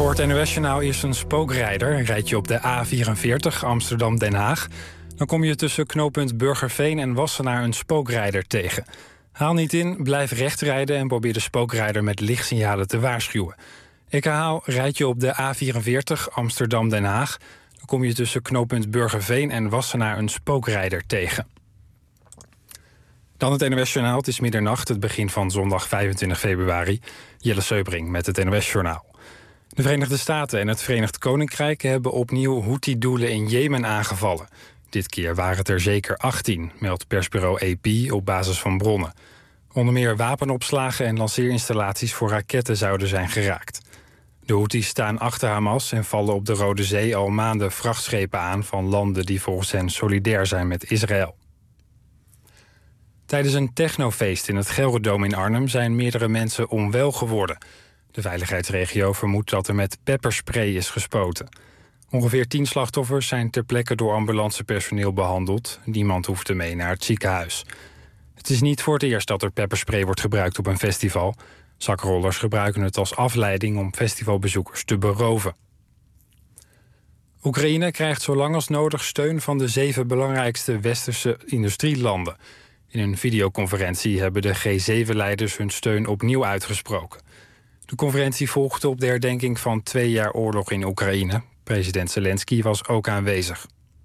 Voor het NOS-journaal eerst een spookrijder. Rijd je op de A44 Amsterdam-Den Haag, dan kom je tussen knooppunt Burgerveen en Wassenaar een spookrijder tegen. Haal niet in, blijf recht rijden en probeer de spookrijder met lichtsignalen te waarschuwen. Ik herhaal, rijd je op de A44 Amsterdam-Den Haag, dan kom je tussen knooppunt Burgerveen en Wassenaar een spookrijder tegen. Dan het NOS-journaal. Het is middernacht, het begin van zondag 25 februari. Jelle Seubring met het NOS-journaal. De Verenigde Staten en het Verenigd Koninkrijk hebben opnieuw Houthi-doelen in Jemen aangevallen. Dit keer waren het er zeker 18, meldt persbureau AP op basis van bronnen. Onder meer wapenopslagen en lanceerinstallaties voor raketten zouden zijn geraakt. De Houthis staan achter Hamas en vallen op de Rode Zee al maanden vrachtschepen aan van landen die volgens hen solidair zijn met Israël. Tijdens een technofeest in het Gelredome in Arnhem zijn meerdere mensen onwel geworden. De veiligheidsregio vermoedt dat er met pepperspray is gespoten. Ongeveer 10 slachtoffers zijn ter plekke door ambulancepersoneel behandeld. Niemand hoefde mee naar het ziekenhuis. Het is niet voor het eerst dat er pepperspray wordt gebruikt op een festival. Zakrollers gebruiken het als afleiding om festivalbezoekers te beroven. Oekraïne krijgt zo lang als nodig steun van de 7 belangrijkste westerse industrielanden. In een videoconferentie hebben de G7-leiders hun steun opnieuw uitgesproken. De conferentie volgde op de herdenking van 2 jaar oorlog in Oekraïne. President Zelensky was ook aanwezig.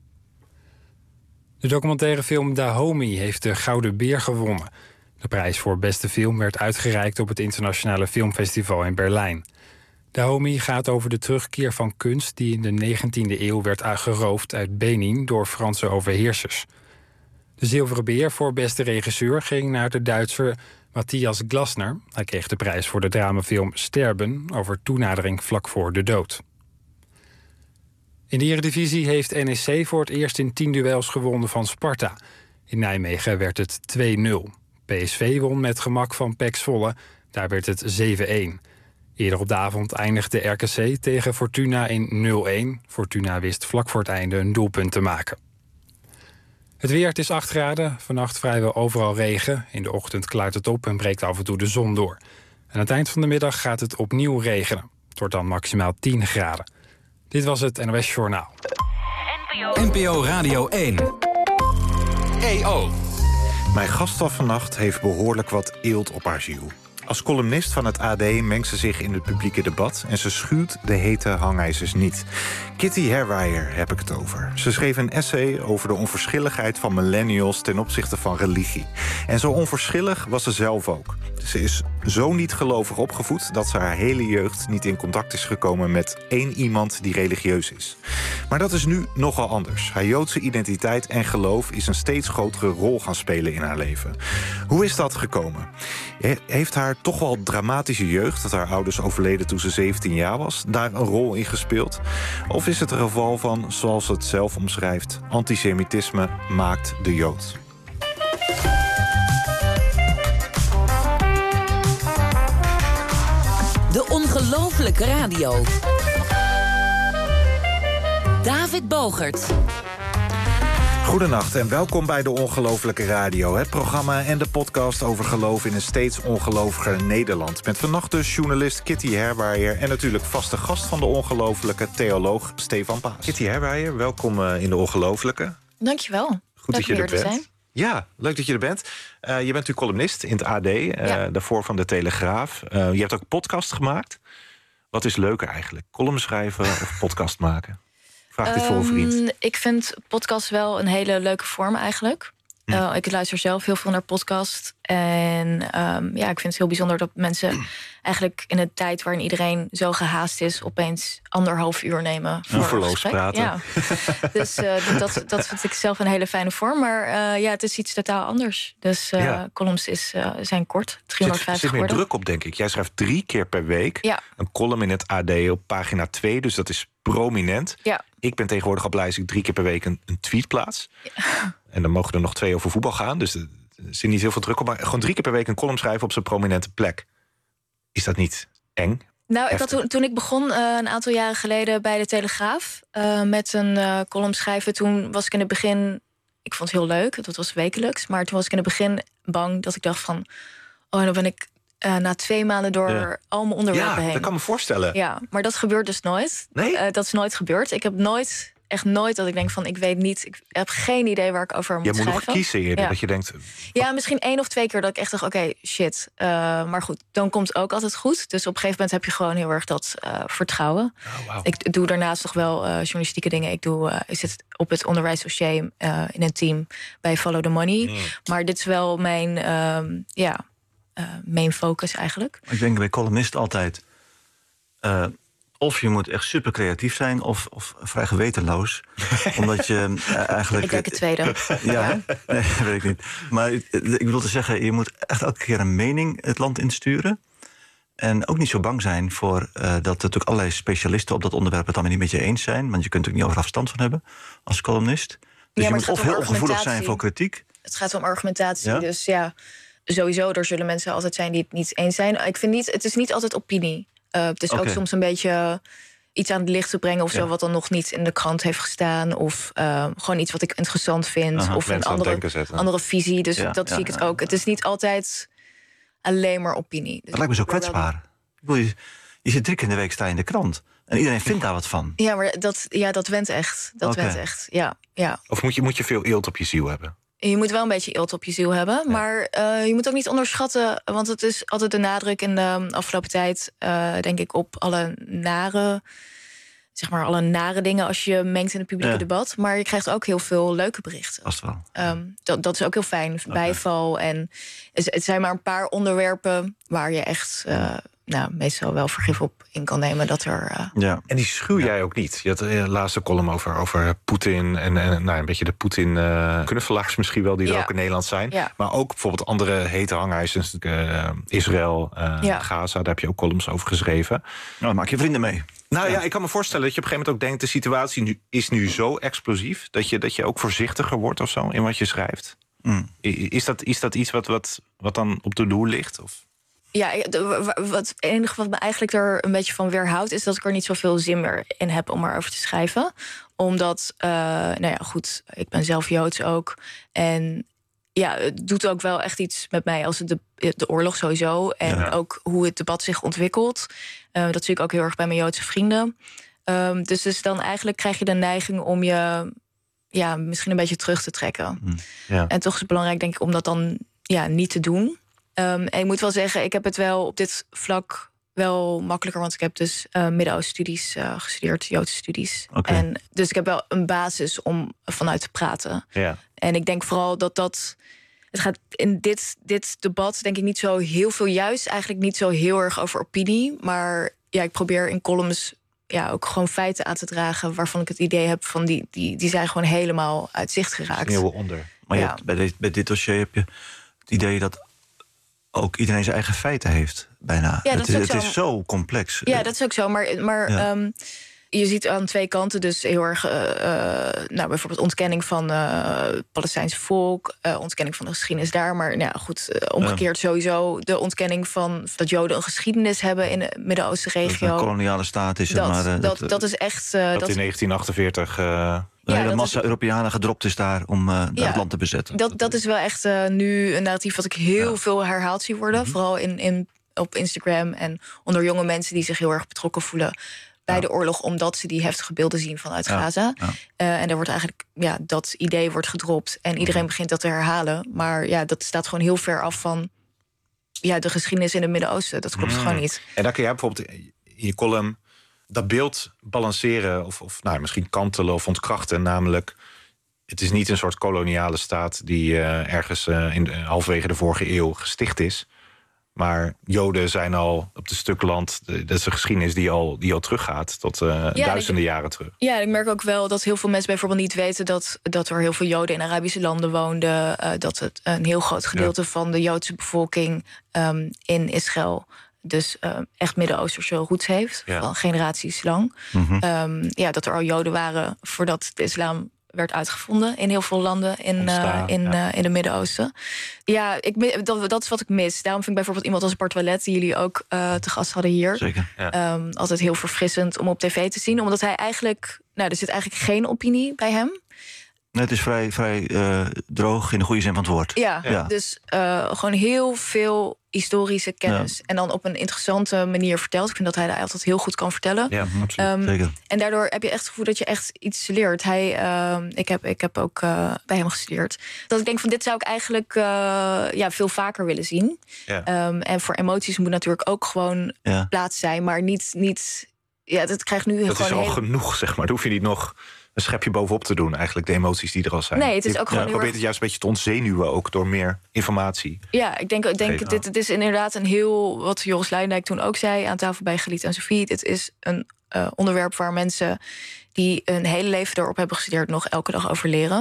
De documentaire film Dahomey heeft de Gouden Beer gewonnen. De prijs voor beste film werd uitgereikt op het Internationale Filmfestival in Berlijn. Dahomey gaat over de terugkeer van kunst die in de 19e eeuw werd geroofd uit Benin door Franse overheersers. De Zilveren Beer voor beste regisseur ging naar de Duitser Matthias Glasner. Hij kreeg de prijs voor de dramafilm Sterben over toenadering vlak voor de dood. In de Eredivisie heeft NEC voor het eerst in 10 duels gewonnen van Sparta. In Nijmegen werd het 2-0. PSV won met gemak van PEC Zwolle. Daar werd het 7-1. Eerder op de avond eindigde RKC tegen Fortuna in 0-1. Fortuna wist vlak voor het einde een doelpunt te maken. Het weer, het is 8 graden. Vannacht vrijwel overal regen. In de ochtend klaart het op en breekt af en toe de zon door. Aan het eind van de middag gaat het opnieuw regenen. Het wordt dan maximaal 10 graden. Dit was het NOS Journaal. NPO Radio 1. EO. Mijn gast van vannacht heeft behoorlijk wat eelt op haar ziel. Als columnist van het AD mengt ze zich in het publieke debat en ze schuwt de hete hangijzers niet. Kitty Herwijer heb ik het over. Ze schreef een essay over de onverschilligheid van millennials ten opzichte van religie. En zo onverschillig was ze zelf ook. Ze is zo niet gelovig opgevoed dat ze haar hele jeugd niet in contact is gekomen met één iemand die religieus is. Maar dat is nu nogal anders. Haar Joodse identiteit en geloof is een steeds grotere rol gaan spelen in haar leven. Hoe is dat gekomen? Heeft haar toch wel dramatische jeugd, dat haar ouders overleden toen ze 17 jaar was, daar een rol in gespeeld? Of is het een geval van, zoals ze het zelf omschrijft, antisemitisme maakt de Jood? De Ongelooflijke Radio. David Bogert. Goedenacht en welkom bij de Ongelooflijke Radio. Het programma en de podcast over geloof in een steeds ongeloviger Nederland. Met vannacht dus journalist Kitty Herwijer en natuurlijk vaste gast van de Ongelooflijke, theoloog Stefan Paas. Kitty Herwijer, welkom in de Ongelooflijke. Dankjewel. Goed dat je er bent. Ja, leuk dat je er bent. Je bent natuurlijk columnist in het AD, daarvoor van de Telegraaf. Je hebt ook podcast gemaakt. Wat is leuker eigenlijk? Column schrijven of podcast maken? Vraag dit voor een vriend. Ik vind podcast wel een hele leuke vorm eigenlijk. Ik luister zelf heel veel naar podcast. En ik vind het heel bijzonder dat mensen eigenlijk in een tijd waarin iedereen zo gehaast is, opeens 1,5 uur nemen voor Oeverloos een gesprek. praten. Ja. Dus dat vind ik zelf een hele fijne vorm. Maar het is iets totaal anders. Dus columns zijn kort, 350 zit meer woorden. druk op, denk ik. Jij schrijft 3 keer per week een column in het AD op pagina 2. Dus dat is prominent. Ja. Ik ben tegenwoordig al blij als ik 3 keer per week een tweet plaats. Ja. En dan mogen er nog 2 over voetbal gaan. Dus er zit niet heel veel druk op. Maar gewoon 3 keer per week een column schrijven op zijn prominente plek. Is dat niet eng? Nou, ik had toen ik begon een aantal jaren geleden bij de Telegraaf met een column schrijven. Toen was ik in het begin, ik vond het heel leuk, dat was wekelijks. Maar toen was ik in het begin bang dat ik dacht van, dan ben ik na 2 maanden door al mijn onderwerpen heen. Dat kan me voorstellen. Ja, maar dat gebeurt dus nooit. Nee? Dat is nooit gebeurd. Ik heb echt nooit dat ik denk van, ik weet niet... ik heb geen idee waar ik over moet schrijven. Je moet nog kiezen eerder, dat je denkt... Ja, misschien 1 of 2 keer dat ik echt dacht, oké, shit. Maar goed, dan komt het ook altijd goed. Dus op een gegeven moment heb je gewoon heel erg dat vertrouwen. Oh, wow. Ik doe daarnaast nog wel journalistieke dingen. Ik zit op het onderwijsdossier in een team bij Follow the Money. Maar dit is wel mijn main focus eigenlijk. Ik denk bij columnist altijd... of je moet echt super creatief zijn of vrij gewetenloos. Omdat je eigenlijk... Ik denk het tweede. Ja, nee, weet ik niet. Maar ik bedoel te zeggen, je moet echt elke keer een mening het land insturen. En ook niet zo bang zijn voor dat natuurlijk allerlei specialisten op dat onderwerp het allemaal niet met je eens zijn. Want je kunt er niet over afstand van hebben als columnist. Dus je moet of heel ongevoelig zijn voor kritiek. Het gaat om argumentatie, Ja? dus ja... Sowieso, er zullen mensen altijd zijn die het niet eens zijn. Ik vind niet, het is niet altijd opinie. Het is ook soms een beetje iets aan het licht te brengen of zo... wat dan nog niet in de krant heeft gestaan. Of gewoon iets wat ik interessant vind. Of een andere visie. Dus dat zie ik het ook. Het is niet altijd alleen maar opinie. Dus dat lijkt me zo kwetsbaar. Ik bedoel, je zit 3 keer in de week sta je in de krant. En iedereen vindt daar wat van. Ja, maar dat went echt. Dat went echt, ja. Of moet je veel eelt op je ziel hebben? Je moet wel een beetje eelt op je ziel hebben. Ja. Maar je moet ook niet onderschatten... want het is altijd de nadruk in de afgelopen tijd... denk ik op alle nare dingen... als je mengt in het publieke debat. Maar je krijgt ook heel veel leuke berichten. Vast wel. Dat is ook heel fijn. Bijval. En het zijn maar een paar onderwerpen... waar je echt meestal wel vergif op in kan nemen. Dat er, En die schuw jij ook niet. Je had de laatste column over Poetin... en een beetje de Poetin-knuffelaars misschien wel... die er ook in Nederland zijn. Ja. Maar ook bijvoorbeeld andere hete hangijzers. Israël, Gaza, daar heb je ook columns over geschreven. Nou, maak je vrienden mee. Nou ja, ik kan me voorstellen dat je op een gegeven moment ook denkt... de situatie is nu zo explosief... dat je ook voorzichtiger wordt of zo in wat je schrijft. Is dat iets wat dan op de loer ligt? Of? Ja, het enige wat me eigenlijk er een beetje van weerhoudt... is dat ik er niet zoveel zin meer in heb om erover te schrijven. Omdat, ik ben zelf Joods ook. En ja, het doet ook wel echt iets met mij als de oorlog sowieso. En ook hoe het debat zich ontwikkelt. Dat zie ik ook heel erg bij mijn Joodse vrienden. Dus dan eigenlijk krijg je de neiging om je misschien een beetje terug te trekken. En toch is het belangrijk, denk ik, om dat dan niet te doen... en ik moet wel zeggen, ik heb het wel op dit vlak wel makkelijker... want ik heb dus Midden-Oosten-studies gestudeerd, Joodse studies. En dus ik heb wel een basis om vanuit te praten. Ja. En ik denk vooral dat het gaat in dit debat denk ik niet zo heel veel... juist eigenlijk niet zo heel erg over opinie. Maar ik probeer in columns ook gewoon feiten aan te dragen... waarvan ik het idee heb van die zijn gewoon helemaal uit zicht geraakt. Sneeuwen onder. Maar je hebt, bij dit dossier heb je het idee dat... ook iedereen zijn eigen feiten heeft, bijna. Ja, het is zo complex. Ja, dat is ook zo. Maar je ziet aan 2 kanten dus heel erg... bijvoorbeeld ontkenning van het Palestijnse volk... ontkenning van de geschiedenis daar. Maar omgekeerd sowieso de ontkenning van... dat Joden een geschiedenis hebben in de Midden-Oosten regio. Dat een koloniale staat is. Dat is echt... dat in 1948... de massa Europeanen gedropt is daar om het land te bezetten. Dat is wel echt nu een narratief wat ik heel veel herhaald zie worden. Vooral op Instagram en onder jonge mensen die zich heel erg betrokken voelen bij de oorlog, omdat ze die heftige beelden zien vanuit Gaza. En er wordt eigenlijk, dat idee wordt gedropt en iedereen begint dat te herhalen. Maar dat staat gewoon heel ver af van de geschiedenis in het Midden-Oosten. Dat klopt gewoon niet. En dan kun jij bijvoorbeeld in je column dat beeld balanceren of misschien kantelen of ontkrachten. Namelijk, het is niet een soort koloniale staat die ergens halverwege de vorige eeuw gesticht is. Maar Joden zijn al op het stuk land, dat is een geschiedenis die al teruggaat tot duizenden jaren terug. Ja, ik merk ook wel dat heel veel mensen bijvoorbeeld niet weten dat er heel veel Joden in Arabische landen woonden. Dat het een heel groot gedeelte van de Joodse bevolking in Israël dus echt Midden-Oosterse roots heeft, al generaties lang. Dat er al Joden waren voordat de islam werd uitgevonden in heel veel landen in het Midden-Oosten. Ja, dat is wat ik mis. Daarom vind ik bijvoorbeeld iemand als Bart Wallet, die jullie ook te gast hadden hier, zeker. Altijd heel verfrissend om op tv te zien. Omdat hij eigenlijk, er zit eigenlijk geen opinie bij hem. Nee, het is vrij droog in de goede zin van het woord. Ja. Dus gewoon heel veel historische kennis. En dan op een interessante manier verteld. Ik vind dat hij dat altijd heel goed kan vertellen. Ja, absoluut. Zeker. En daardoor heb je echt het gevoel dat je echt iets leert. Ik heb ook bij hem gestudeerd. Dat ik denk van dit zou ik eigenlijk veel vaker willen zien. Ja. En voor emoties moet natuurlijk ook gewoon plaats zijn. Maar niet dat krijgt nu dat gewoon is al genoeg, zeg maar. Daar hoef je niet nog een schepje bovenop te doen, eigenlijk, de emoties die er al zijn. Nee, het is ook gewoon je probeert het juist een beetje te ontzenuwen, ook door meer informatie. Ja, ik denk dit is inderdaad een heel, wat Joris Luijendijk toen ook zei aan tafel bij Geliet en Sophie. Het is een onderwerp waar mensen die een hele leven erop hebben gestudeerd nog elke dag over leren.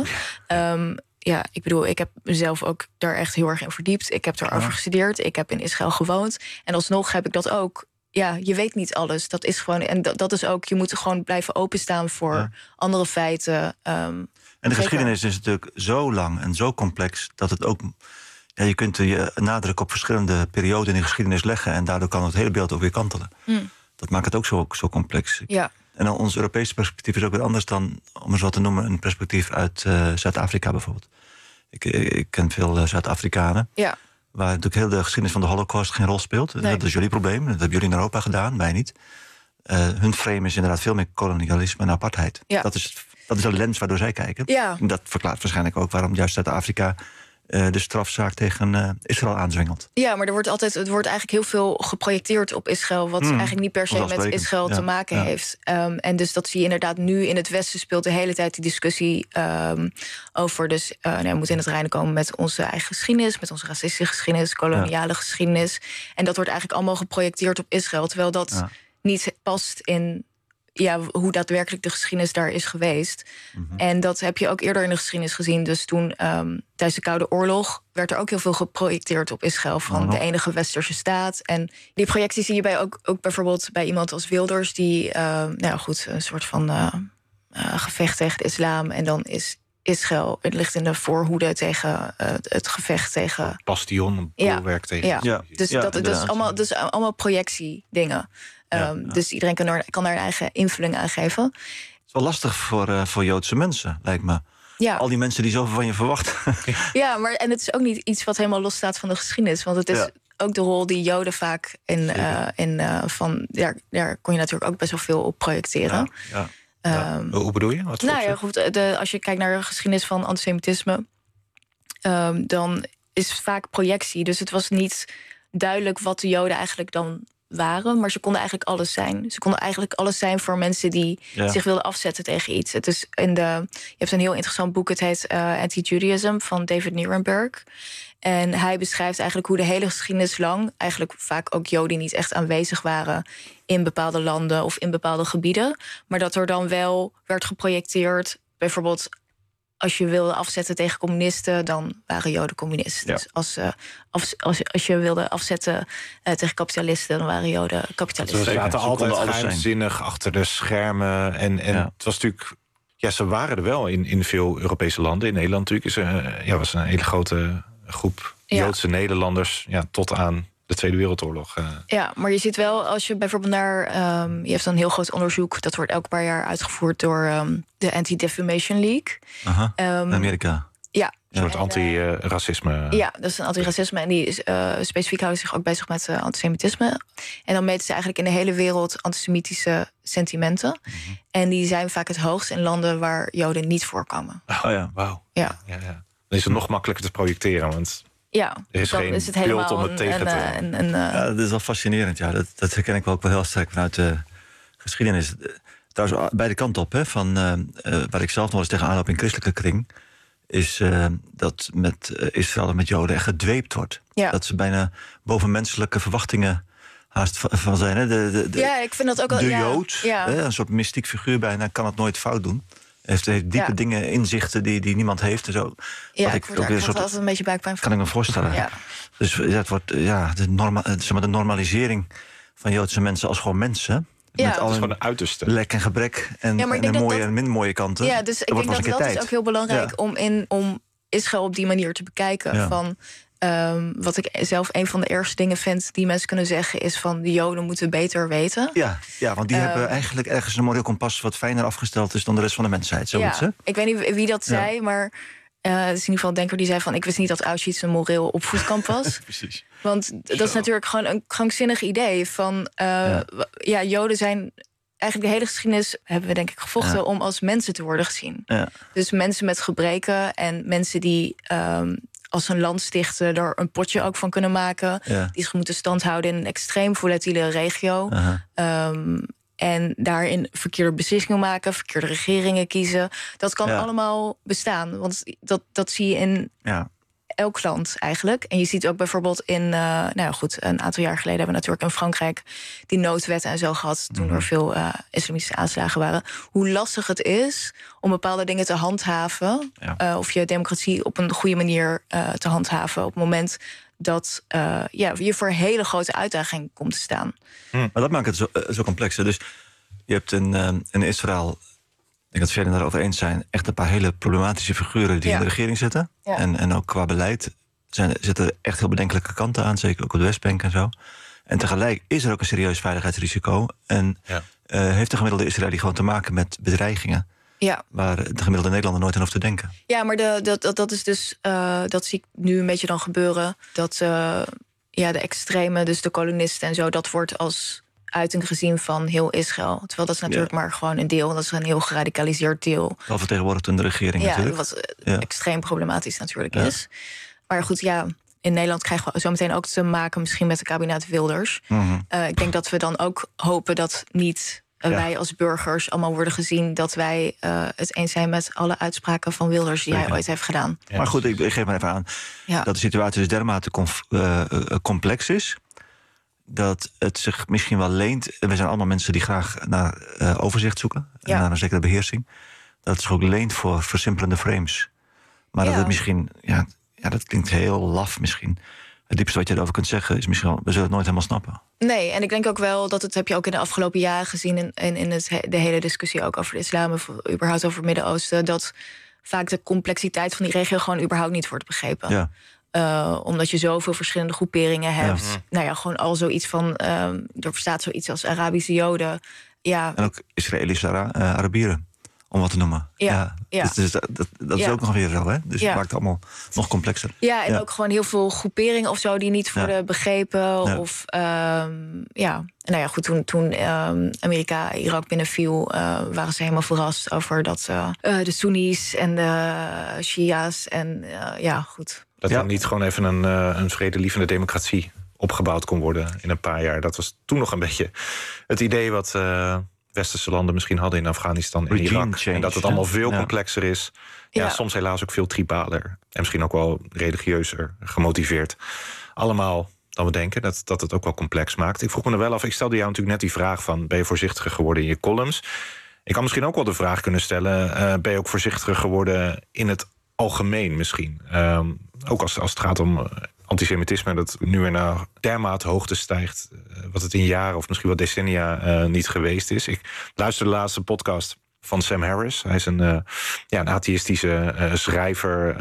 Ik bedoel, ik heb mezelf ook daar echt heel erg in verdiept. Ik heb daarover gestudeerd. Ik heb in Israël gewoond. En alsnog heb ik dat ook. Ja, je weet niet alles. Dat is gewoon. En dat is ook. Je moet gewoon blijven openstaan voor andere feiten. En de geschiedenis is natuurlijk zo lang en zo complex dat het ook. Ja, je kunt je nadruk op verschillende perioden in de geschiedenis leggen. En daardoor kan het hele beeld ook weer kantelen. Dat maakt het ook zo complex. Ja. En dan ons Europese perspectief is ook weer anders dan, om eens wat te noemen, een perspectief uit Zuid-Afrika bijvoorbeeld. Ik ken veel Zuid-Afrikanen. Ja. Waar natuurlijk heel de geschiedenis van de Holocaust geen rol speelt. Nee. Dat is jullie probleem. Dat hebben jullie in Europa gedaan, wij niet. Hun frame is inderdaad veel meer kolonialisme en apartheid. Ja. Dat is de lens waardoor zij kijken. Ja. En dat verklaart waarschijnlijk ook waarom juist Zuid-Afrika de strafzaak tegen Israël aanzwengelt. Ja, maar het wordt eigenlijk heel veel geprojecteerd op Israël, wat eigenlijk niet per se met Israël te maken heeft. En dus dat zie je inderdaad nu in het Westen speelt de hele tijd die discussie over. Dus we moeten in het reinen komen met onze eigen geschiedenis, met onze racistische geschiedenis, koloniale geschiedenis. En dat wordt eigenlijk allemaal geprojecteerd op Israël, terwijl dat niet past in hoe daadwerkelijk de geschiedenis daar is geweest. En dat heb je ook eerder in de geschiedenis gezien. Dus toen, tijdens de Koude Oorlog, werd er ook heel veel geprojecteerd op Israël van de enige westerse staat. En die projectie zie je bij ook bijvoorbeeld bij iemand als Wilders, die een soort van gevecht tegen de islam. En dan is Israël, het ligt in de voorhoede tegen het gevecht tegen Bastion, een bolwerk tegen. Dus dat is allemaal projectiedingen. Dus iedereen kan daar een eigen invulling aan geven. Het is wel lastig voor Joodse mensen, lijkt me. Ja. Al die mensen die zoveel van je verwachten. Ja, maar en het is ook niet iets wat helemaal losstaat van de geschiedenis. Want het is ook de rol die Joden vaak daar kon je natuurlijk ook best wel veel op projecteren. Hoe bedoel je? Wat goed, als je kijkt naar de geschiedenis van antisemitisme, dan is het vaak projectie. Dus het was niet duidelijk wat de Joden eigenlijk dan waren, maar ze konden eigenlijk alles zijn. Ze konden eigenlijk alles zijn voor mensen die zich wilden afzetten tegen iets. Het is je hebt een heel interessant boek, het heet Anti-Judaism van David Nirenberg. En hij beschrijft eigenlijk hoe de hele geschiedenis lang, eigenlijk vaak ook Joden niet echt aanwezig waren in bepaalde landen of in bepaalde gebieden, maar dat er dan wel werd geprojecteerd, bijvoorbeeld als je wilde afzetten tegen communisten, dan waren Joden communisten. Ja. Dus als je wilde afzetten tegen kapitalisten, dan waren Joden kapitalisten. Ze zaten altijd geheimzinnig achter de schermen. En het was natuurlijk. Ja, ze waren er wel in veel Europese landen. In Nederland natuurlijk was een hele grote groep Joodse Nederlanders tot aan de Tweede Wereldoorlog. Ja, maar je ziet wel, als je bijvoorbeeld je hebt een heel groot onderzoek, dat wordt elk paar jaar uitgevoerd door de Anti-Defamation League. In Amerika. Ja. Een soort anti-racisme. Ja, dat is een anti-racisme. En die specifiek houden zich ook bezig met antisemitisme. En dan meten ze eigenlijk in de hele wereld antisemitische sentimenten. En die zijn vaak het hoogst in landen waar Joden niet voorkomen. Oh ja, wauw. Ja. Dan is het nog makkelijker te projecteren, want er is geen is het beeld om het tegen te... dat is wel fascinerend. Ja. Dat herken ik wel ook wel heel sterk vanuit de geschiedenis. Trouwens, beide kanten op. Hè, van, waar ik zelf nog eens tegenaan loop in christelijke kring, is dat met Israël en met Joden echt gedweept wordt. Ja. Dat ze bijna bovenmenselijke verwachtingen haast van zijn. Hè. Ik vind dat ook wel. De Jood, hè, een soort mystiek figuur bijna, kan het nooit fout doen. Heeft diepe dingen, inzichten die niemand heeft en zo. Ja, ik had altijd een beetje buikpijn van. Kan ik me voorstellen. Ja. Dus het wordt de normalisering van Joodse mensen als gewoon mensen. Ja, met al gewoon een uiterste. Lek en gebrek en de mooie en minder mooie kanten. Ja, dus ik denk dat is ook heel belangrijk om Israël op die manier te bekijken. Ja. Van Wat ik zelf een van de eerste dingen vind die mensen kunnen zeggen is van de Joden moeten beter weten. Ja, want die hebben eigenlijk ergens een moreel kompas wat fijner afgesteld is dan de rest van de mensheid. Zoiets, hè? Ik weet niet wie dat zei, maar het is in ieder geval een denker die zei van ik wist niet dat Auschwitz een moreel opvoedkamp was. Precies. Want dat is natuurlijk gewoon een krankzinnig idee van Joden zijn eigenlijk de hele geschiedenis hebben we denk ik gevochten om als mensen te worden gezien. Ja. Dus mensen met gebreken en mensen die als een land stichten er een potje ook van kunnen maken. Ja. Die zich moeten standhouden in een extreem volatiele regio. En daarin verkeerde beslissingen maken, verkeerde regeringen kiezen. Dat kan allemaal bestaan. Want dat zie je in elk land eigenlijk. En je ziet ook bijvoorbeeld in een aantal jaar geleden hebben we natuurlijk in Frankrijk die noodwetten en zo gehad, toen er veel islamitische aanslagen waren. Hoe lastig het is om bepaalde dingen te handhaven, of je democratie op een goede manier te handhaven op het moment dat je voor een hele grote uitdaging komt te staan. Maar dat maakt het zo complex. Hè? Dus je hebt in Israël, ik denk dat velen daarover eens zijn, echt een paar hele problematische figuren die in de regering zitten. Ja. En ook qua beleid zitten er echt heel bedenkelijke kanten aan, zeker ook op de Westbank en zo. En tegelijk is er ook een serieus veiligheidsrisico. En heeft de gemiddelde Israëli gewoon te maken met bedreigingen. Ja. Waar de gemiddelde Nederlander nooit aan hoeft te denken. Ja, maar dat is dus, dat zie ik nu een beetje dan gebeuren. Dat de extreme, dus de kolonisten en zo, dat wordt als uiting gezien van heel Israël. Terwijl dat is natuurlijk maar gewoon een deel. Dat is een heel geradicaliseerd deel. Wel vertegenwoordigd in de regering natuurlijk. Wat extreem problematisch natuurlijk is. Maar goed, in Nederland krijgen we zo meteen ook te maken misschien met het kabinet Wilders. Ik denk dat we dan ook hopen dat niet wij als burgers allemaal worden gezien dat wij het eens zijn met alle uitspraken van Wilders die hij ooit heeft gedaan. Ja. Maar goed, ik geef maar even aan dat de situatie dus dermate complex is, dat het zich misschien wel leent. We zijn allemaal mensen die graag naar overzicht zoeken en naar een zekere beheersing. Dat het zich ook leent voor versimpelende frames. Maar dat het misschien, dat klinkt heel laf misschien. Het diepste wat je erover kunt zeggen is misschien wel, we zullen het nooit helemaal snappen. Nee, en ik denk ook wel dat het heb je ook in de afgelopen jaren gezien in de hele discussie ook over de islam of überhaupt over het Midden-Oosten, dat vaak de complexiteit van die regio gewoon überhaupt niet wordt begrepen. Ja. Omdat je zoveel verschillende groeperingen hebt. Gewoon al zoiets van, er bestaat zoiets als Arabische Joden. Ja. En ook Israëlische Arabieren, om wat te noemen. Dus dat is ook nog weer zo, hè? Dus het maakt het allemaal nog complexer. Ja, en ook gewoon heel veel groeperingen of zo die niet worden begrepen. Ja. Of, toen Amerika Irak binnenviel, waren ze helemaal verrast over dat de Soenies en de Shia's en goed. Dat er niet gewoon even een vredelievende democratie opgebouwd kon worden in een paar jaar. Dat was toen nog een beetje het idee wat westerse landen misschien hadden in Afghanistan en Irak. En dat het allemaal veel complexer is. Ja, soms helaas ook veel tribaler. En misschien ook wel religieuzer gemotiveerd. Allemaal dan we denken, dat het ook wel complex maakt. Ik vroeg me er wel af, ik stelde jou natuurlijk net die vraag van, ben je voorzichtiger geworden in je columns? Ik kan misschien ook wel de vraag kunnen stellen, ben je ook voorzichtiger geworden in het algemeen misschien? Ook als het gaat om antisemitisme, dat nu weer naar dermate hoogte stijgt, wat het in jaren of misschien wel decennia niet geweest is. Ik luisterde de laatste podcast van Sam Harris. Hij is een atheïstische schrijver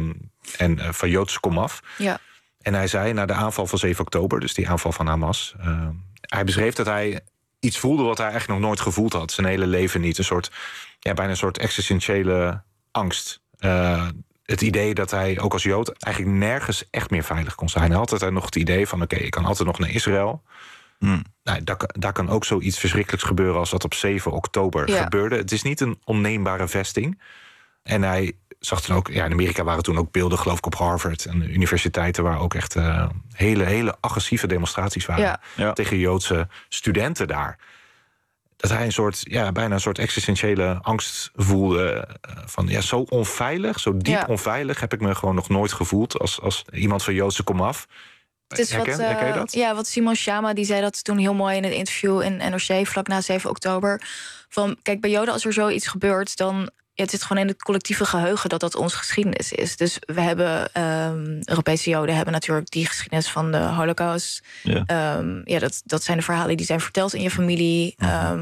en van Joodse komaf. Ja. En hij zei, na de aanval van 7 oktober, dus die aanval van Hamas, hij beschreef dat hij iets voelde wat hij eigenlijk nog nooit gevoeld had. Zijn hele leven niet. Bijna een soort existentiële angst. Het idee dat hij ook als Jood eigenlijk nergens echt meer veilig kon zijn. Hij had altijd nog het idee van, oké, ik kan altijd nog naar Israël. Nou, daar kan ook zoiets verschrikkelijks gebeuren als dat op 7 oktober gebeurde. Het is niet een onneembare vesting. En hij zag dan ook, in Amerika waren toen ook beelden, geloof ik, op Harvard en universiteiten waar ook echt hele agressieve demonstraties waren tegen Joodse studenten daar. Dat hij een soort, bijna een soort existentiële angst voelde. Van zo onveilig, zo diep onveilig heb ik me gewoon nog nooit gevoeld als iemand van Joodse komaf. Het is herken je dat? Ja, wat Simon Schama, die zei dat toen heel mooi in een interview in NRC vlak na 7 oktober. Van, kijk, bij Joden als er zoiets gebeurt, dan het zit gewoon in het collectieve geheugen dat onze geschiedenis is. Dus we hebben, Europese Joden hebben natuurlijk die geschiedenis van de Holocaust. Ja. Dat zijn de verhalen die zijn verteld in je familie.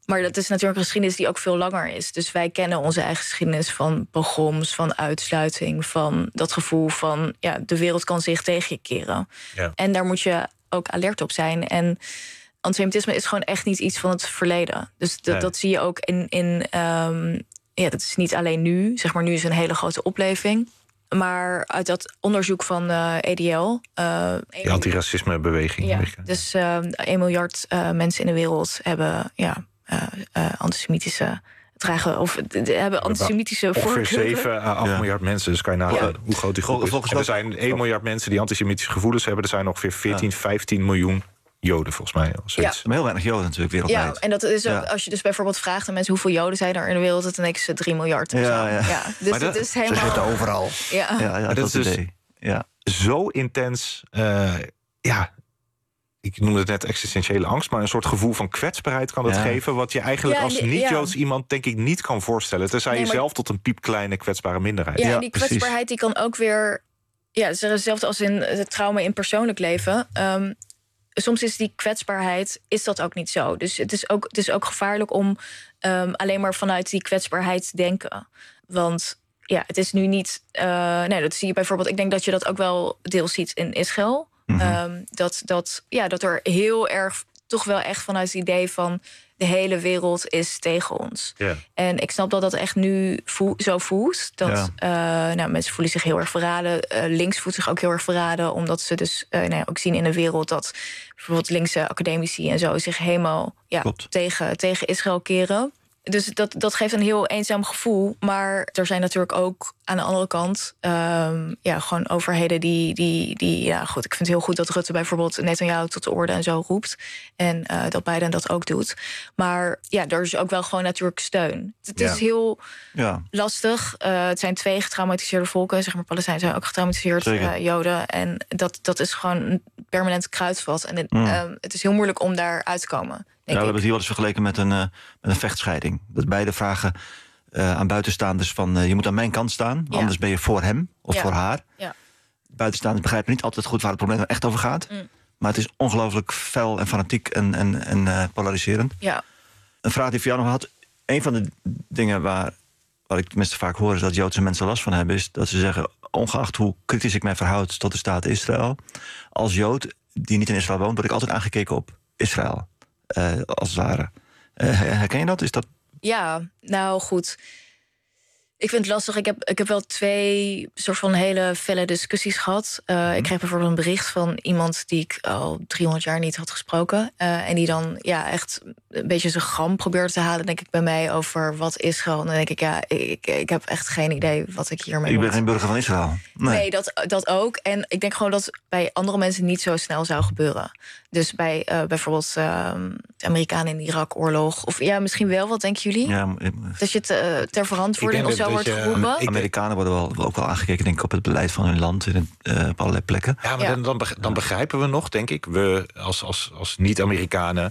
Maar dat is natuurlijk een geschiedenis die ook veel langer is. Dus wij kennen onze eigen geschiedenis van pogroms, van uitsluiting, van dat gevoel van de wereld kan zich tegen je keren. Ja. En daar moet je ook alert op zijn. En antisemitisme is gewoon echt niet iets van het verleden. Dus dat zie je ook dat is niet alleen nu. Zeg maar, nu is een hele grote opleving. Maar uit dat onderzoek van EDL... de antiracismebeweging. Ja, dus 1 miljard mensen in de wereld hebben antisemitische dragen... of hebben antisemitische voorkeuren. Ongeveer 7 à 8 miljard mensen. Dus kan je nagaan hoe groot die groep is. En er zijn 1 miljard mensen die antisemitische gevoelens hebben. Er zijn ongeveer 15 miljoen Joden, volgens mij. Maar heel weinig Joden natuurlijk wereldwijd. Ja, en dat is ook, als je dus bijvoorbeeld vraagt aan mensen hoeveel Joden zijn er in de wereld, dan denken ze 3 miljard. Dus het is helemaal... Ze zitten overal. Ja, dat is dus idee. Zo intens. Ik noemde het net existentiële angst, maar een soort gevoel van kwetsbaarheid kan het geven, wat je eigenlijk als niet-Joods iemand denk ik niet kan voorstellen. Tenzij je zelf tot een piepkleine kwetsbare minderheid. Ja, en die kwetsbaarheid die kan ook weer... Ja, hetzelfde als in het trauma in persoonlijk leven. Soms is die kwetsbaarheid is ook niet zo. Dus het is ook gevaarlijk om alleen maar vanuit die kwetsbaarheid te denken. Want het is nu niet... dat zie je bijvoorbeeld... Ik denk dat je dat ook wel deels ziet in Israël. Mm-hmm. Dat er heel erg toch wel echt vanuit het idee van... de hele wereld is tegen ons. Yeah. En ik snap dat echt nu zo voelt. Dat mensen voelen zich heel erg verraden. Links voelt zich ook heel erg verraden. Omdat ze dus ook zien in de wereld... dat bijvoorbeeld linkse academici en zo... zich helemaal tegen Israël keren. Dus dat geeft een heel eenzaam gevoel. Maar er zijn natuurlijk ook aan de andere kant... gewoon overheden die goed, ik vind het heel goed dat Rutte bijvoorbeeld Netanyahu tot de orde en zo roept. En dat Biden dat ook doet. Maar er is ook wel gewoon natuurlijk steun. Het is heel lastig. Het zijn 2 getraumatiseerde volken. Zeg maar, Palestijnen zijn ook getraumatiseerd, Joden. En dat is gewoon een permanent kruidvat. En het is heel moeilijk om daar uit te komen. We hebben het hier wel eens vergeleken met een vechtscheiding. Dat beide vragen aan buitenstaanders van... je moet aan mijn kant staan, anders ben je voor hem of voor haar. Ja. Buitenstaanders begrijpen niet altijd goed waar het probleem er echt over gaat. Maar het is ongelooflijk fel en fanatiek en polariserend. Ja. Een vraag die ik voor jou nog had. Een van de dingen waar ik tenminste vaak hoor... is dat Joodse mensen last van hebben... is dat ze zeggen, ongeacht hoe kritisch ik mij verhoud... tot de staat Israël... als Jood die niet in Israël woont... word ik altijd aangekeken op Israël. Als het ware. Herken je dat? Is dat... Ja, nou goed. Ik vind het lastig. Ik heb wel 2 soort van hele felle discussies gehad. Ik kreeg bijvoorbeeld een bericht van iemand die ik al 300 jaar niet had gesproken. En die dan echt een beetje zijn gram probeerde te halen, denk ik, bij mij over wat Israël. En dan denk ik, ik heb echt geen idee wat ik hiermee moet. Je bent geen burger van Israël. Nee, dat ook. En ik denk gewoon dat bij andere mensen niet zo snel zou gebeuren. Dus bij bijvoorbeeld de Amerikanen in de Irak-oorlog. Of misschien wel, wat denken jullie? Ja, dat je het ter verantwoording of zo wordt geroepen? Amerikanen worden ook wel aangekeken, denk ik, op het beleid van hun land op allerlei plekken. Ja, maar dan begrijpen we nog, denk ik, we als niet-Amerikanen...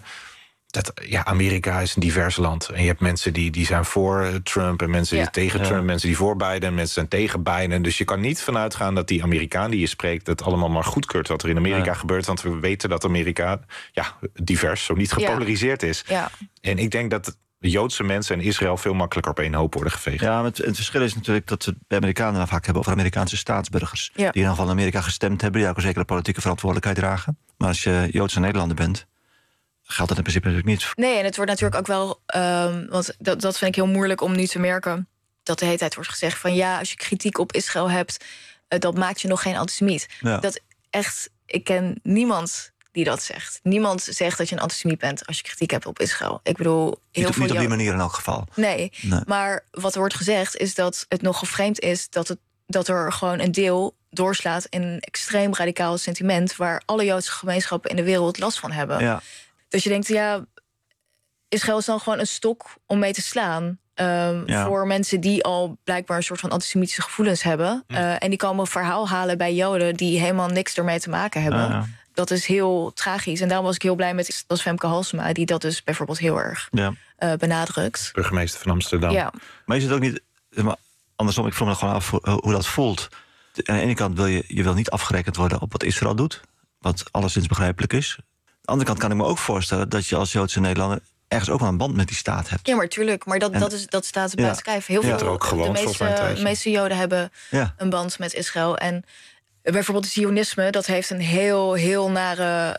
Amerika is een divers land. En je hebt mensen die zijn voor Trump... en mensen die tegen Trump, mensen die voor Biden... mensen zijn tegen Biden. Dus je kan niet vanuit gaan dat die Amerikaan die je spreekt... het allemaal maar goedkeurt wat er in Amerika gebeurt. Want we weten dat Amerika divers, zo niet gepolariseerd is. Ja. En ik denk dat de Joodse mensen en Israël... veel makkelijker op één hoop worden geveegd. Ja, het verschil is natuurlijk dat de Amerikanen dan vaak hebben... over Amerikaanse staatsburgers. Ja. Die in ieder geval in Amerika gestemd hebben... die ook een zekere politieke verantwoordelijkheid dragen. Maar als je Joodse Nederlander bent... geldt dat in principe natuurlijk niet. Nee, en het wordt natuurlijk ook wel... want dat vind ik heel moeilijk om nu te merken... dat de hele tijd wordt gezegd van... als je kritiek op Israël hebt... dat maakt je nog geen antisemiet. Ja. Dat echt... Ik ken niemand die dat zegt. Niemand zegt dat je een antisemiet bent... als je kritiek hebt op Israël. Ik bedoel... Niet op die manier in elk geval. Nee, maar wat er wordt gezegd... is dat het nog geframed is... dat er gewoon een deel doorslaat... in een extreem radicaal sentiment... waar alle Joodse gemeenschappen in de wereld last van hebben... Ja. Dus je denkt, Israël is dan gewoon een stok om mee te slaan... voor mensen die al blijkbaar een soort van antisemitische gevoelens hebben. En die komen een verhaal halen bij Joden... die helemaal niks ermee te maken hebben. Ja. Dat is heel tragisch. En daarom was ik heel blij met Femke Halsema... die dat dus bijvoorbeeld heel erg benadrukt. Burgemeester van Amsterdam. Ja. Maar is het ook niet... andersom, ik vroeg me gewoon af hoe dat voelt. Aan de ene kant wil je wil niet afgerekend worden op wat Israël doet... wat alleszins begrijpelijk is... Aan de andere kant kan ik me ook voorstellen dat je als Joodse Nederlander... ergens ook wel een band met die staat hebt. Ja, maar tuurlijk. Maar dat staat buiten kijf. Heel veel, er ook gewoond, de meeste Joden hebben een band met Israël. En bijvoorbeeld het Zionisme, dat heeft een heel nare,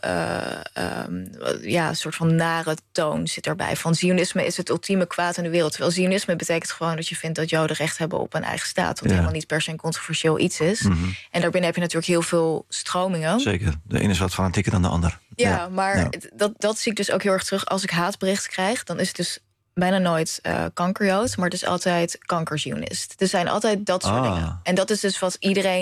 soort van nare toon zit erbij. Van Zionisme is het ultieme kwaad in de wereld. Terwijl Zionisme betekent gewoon dat je vindt dat Joden recht hebben op een eigen staat. Wat helemaal niet per se een controversieel iets is. Mm-hmm. En daarbinnen heb je natuurlijk heel veel stromingen. Zeker. De ene is wat fanatieker dan de ander. Ja, maar dat zie ik dus ook heel erg terug. Als ik haatberichten krijg, dan is het dus bijna nooit kankerjood, maar het is altijd kankerzionist. Er zijn altijd dat soort dingen. En dat is dus wat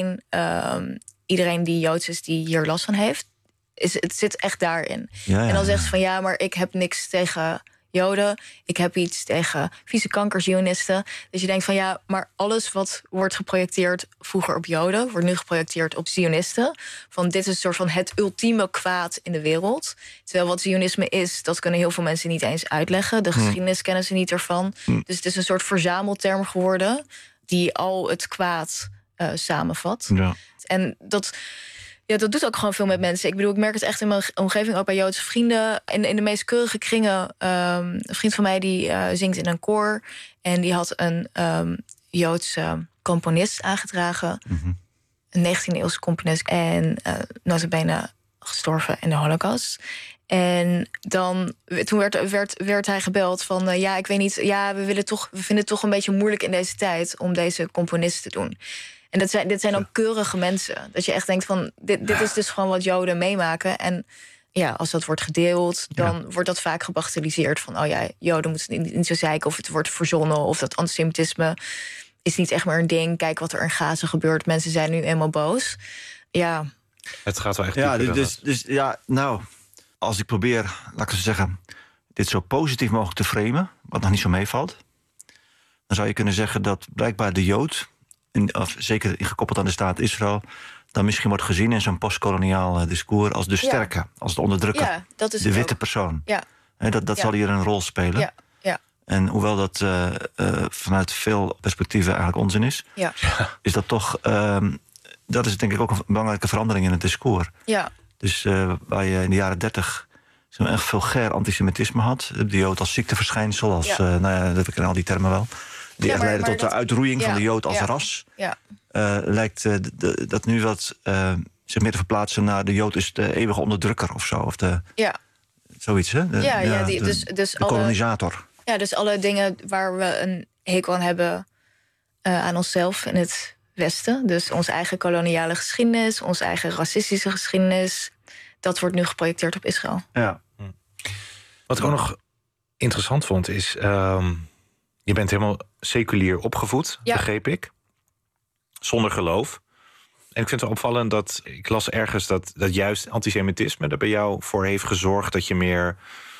iedereen die Joods is, die hier last van heeft, het zit echt daarin. En dan zegt ze van maar ik heb niks tegen Joden. Ik heb iets tegen vieze kankerzionisten. Dus je denkt van maar alles wat wordt geprojecteerd vroeger op Joden, wordt nu geprojecteerd op Zionisten. Van dit is een soort van het ultieme kwaad in de wereld. Terwijl wat Zionisme is, dat kunnen heel veel mensen niet eens uitleggen. De geschiedenis kennen ze niet ervan. Dus het is een soort verzamelterm geworden die al het kwaad samenvat. Ja. En dat doet ook gewoon veel met mensen. Ik bedoel, ik merk het echt in mijn omgeving, ook bij Joodse vrienden. In de meest keurige kringen. Een vriend van mij die zingt in een koor. En die had een Joodse componist aangedragen. Mm-hmm. Een 19e-eeuwse componist. En notabene gestorven in de Holocaust. En toen werd hij gebeld van ik weet niet, we vinden het toch een beetje moeilijk in deze tijd om deze componist te doen. En dit zijn ook keurige mensen. Dat je echt denkt van, dit is dus gewoon wat Joden meemaken. En als dat wordt gedeeld, dan wordt dat vaak gebagatelliseerd. Van, Joden moeten niet zo zeiken of het wordt verzonnen. Of dat antisemitisme is niet echt meer een ding. Kijk wat er in Gaza gebeurt. Mensen zijn nu eenmaal boos. Ja. Het gaat wel echt als ik probeer, laat ik zo zeggen, dit zo positief mogelijk te framen, wat nog niet zo meevalt, dan zou je kunnen zeggen dat blijkbaar de Jood, zeker gekoppeld aan de staat Israël, dan misschien wordt gezien in zo'n postkoloniaal discours als de sterke, als de onderdrukker. Ja, dat is de witte persoon. Ja. Dat zal hier een rol spelen. Ja. Ja. En hoewel dat vanuit veel perspectieven eigenlijk onzin is, is dat toch, dat is denk ik ook een belangrijke verandering in het discours. Ja. Dus waar je in de jaren 30 zo'n echt vulgair antisemitisme had, de Jood als ziekteverschijnsel, als dat kennen al die termen wel, die echt leiden tot de uitroeiing van de Jood als ras. Ja. Lijkt dat nu wat zich meer te verplaatsen naar de Jood is de eeuwige onderdrukker of zo. Of zoiets, hè? De kolonisator. Dus alle dingen waar we een hekel aan hebben aan onszelf in het Westen. Dus onze eigen koloniale geschiedenis, onze eigen racistische geschiedenis, dat wordt nu geprojecteerd op Israël. Ja. Wat ik ook nog interessant vond is, je bent helemaal seculier opgevoed, begreep ik. Zonder geloof. En ik vind het opvallend dat ik las ergens dat juist antisemitisme er bij jou voor heeft gezorgd dat je meer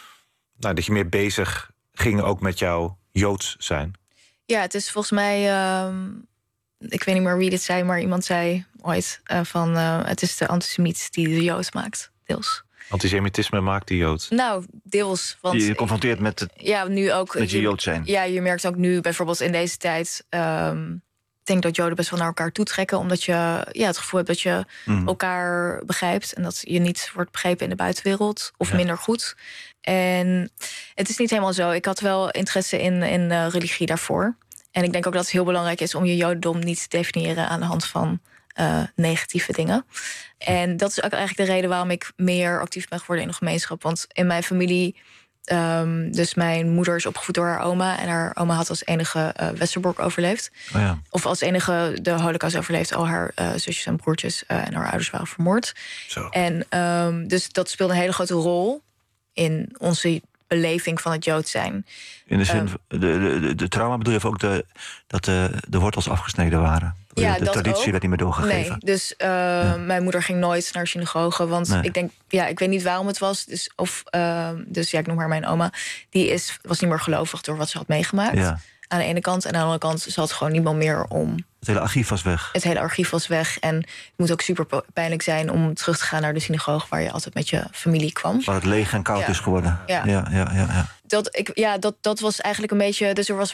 bezig ging ook met jouw Joods zijn. Ja, het is volgens mij, ik weet niet meer wie dit zei, maar iemand zei ooit van het is de antisemiet die de Jood maakt, deels. Antisemitisme maakt de Jood? Nou, deels. Want je confronteert met het nu ook, met je Jood zijn. Ja, je merkt ook nu bijvoorbeeld in deze tijd, ik denk dat Joden best wel naar elkaar toetrekken, omdat je het gevoel hebt dat je elkaar begrijpt en dat je niet wordt begrepen in de buitenwereld of minder goed. En het is niet helemaal zo. Ik had wel interesse in religie daarvoor. En ik denk ook dat het heel belangrijk is om je Jodendom niet te definiëren aan de hand van negatieve dingen. En dat is ook eigenlijk de reden waarom ik meer actief ben geworden in de gemeenschap. Want in mijn familie, dus mijn moeder is opgevoed door haar oma. En haar oma had als enige Westerbork overleefd. Oh ja. Of als enige de Holocaust overleefd. Al haar zusjes en broertjes en haar ouders waren vermoord. Zo. En dus dat speelde een hele grote rol in onze beleving van het Jood zijn. In de zin, de trauma bedoel je ook dat de wortels afgesneden waren? Ja, de traditie werd niet meer doorgegeven. Nee, dus mijn moeder ging nooit naar synagoge. Want ik denk, ik weet niet waarom het was. Dus ik noem haar mijn oma. Die was niet meer gelovig door wat ze had meegemaakt. Ja. Aan de ene kant. En aan de andere kant zat gewoon niemand meer om. Het hele archief was weg. Het hele archief was weg. En het moet ook super pijnlijk zijn om terug te gaan naar de synagoge waar je altijd met je familie kwam. Waar het leeg en koud is geworden. Ja. Dat was eigenlijk een beetje. Dus er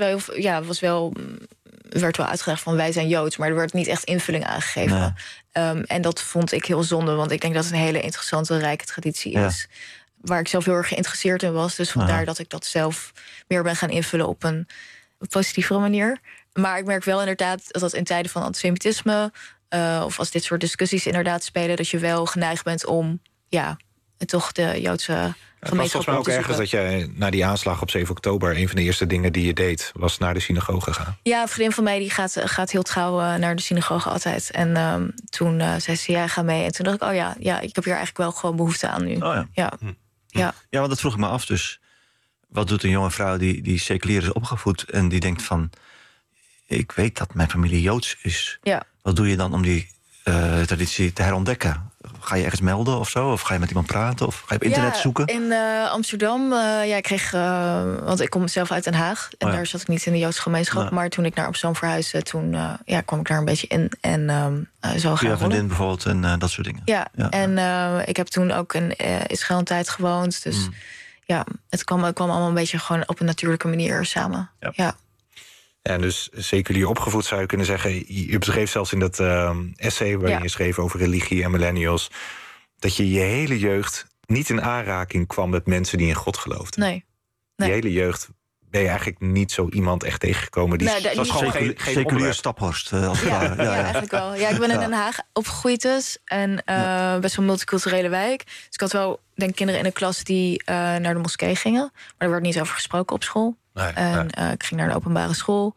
werd wel uitgelegd van wij zijn Joods, maar er werd niet echt invulling aangegeven. Nee. En dat vond ik heel zonde, want ik denk dat het een hele interessante, rijke traditie is. waar ik zelf heel erg geïnteresseerd in was. Dus vandaar dat ik dat zelf meer ben gaan invullen op een positievere manier. Maar ik merk wel inderdaad dat in tijden van antisemitisme, of als dit soort discussies inderdaad spelen, dat je wel geneigd bent om toch de Joodse Het was volgens mij ook ergens dat jij na die aanslag op 7 oktober... een van de eerste dingen die je deed, was naar de synagoge gaan. Ja, een vriendin van mij die gaat heel trouw naar de synagoge altijd. En toen zei ze, ja, ga mee. En toen dacht ik, ik heb hier eigenlijk wel gewoon behoefte aan nu. Oh ja. Ja, want dat vroeg ik me af. Dus wat doet een jonge vrouw die seculier is opgevoed en die denkt van, ik weet dat mijn familie Joods is. Ja. Wat doe je dan om die traditie te herontdekken? Ga je ergens melden of zo? Of ga je met iemand praten? Of ga je op internet zoeken? In Amsterdam, ik kreeg... want ik kom zelf uit Den Haag. En daar zat ik niet in de Joodse gemeenschap. Maar toen ik naar Amsterdam verhuisde, toen kwam ik daar een beetje in. En zo gaan vriendin bijvoorbeeld en dat soort dingen. Ja. En ik heb toen ook in Israël een tijd gewoond. Dus het kwam allemaal een beetje gewoon op een natuurlijke manier samen. Ja. En dus seculier opgevoed zou je kunnen zeggen. Je beschreef zelfs in dat essay waarin je schreef over religie en millennials, dat je hele jeugd niet in aanraking kwam met mensen die in God geloofden. Nee. Je hele jeugd ben je eigenlijk niet zo iemand echt tegengekomen. Dat was gewoon geen seculier Staphorst. Eigenlijk wel. Ja, ik ben in Den Haag opgegroeid dus. En best wel een multiculturele wijk. Dus ik had wel, denk ik, kinderen in de klas die naar de moskee gingen. Maar er werd niet over gesproken op school. Ik ging naar een openbare school.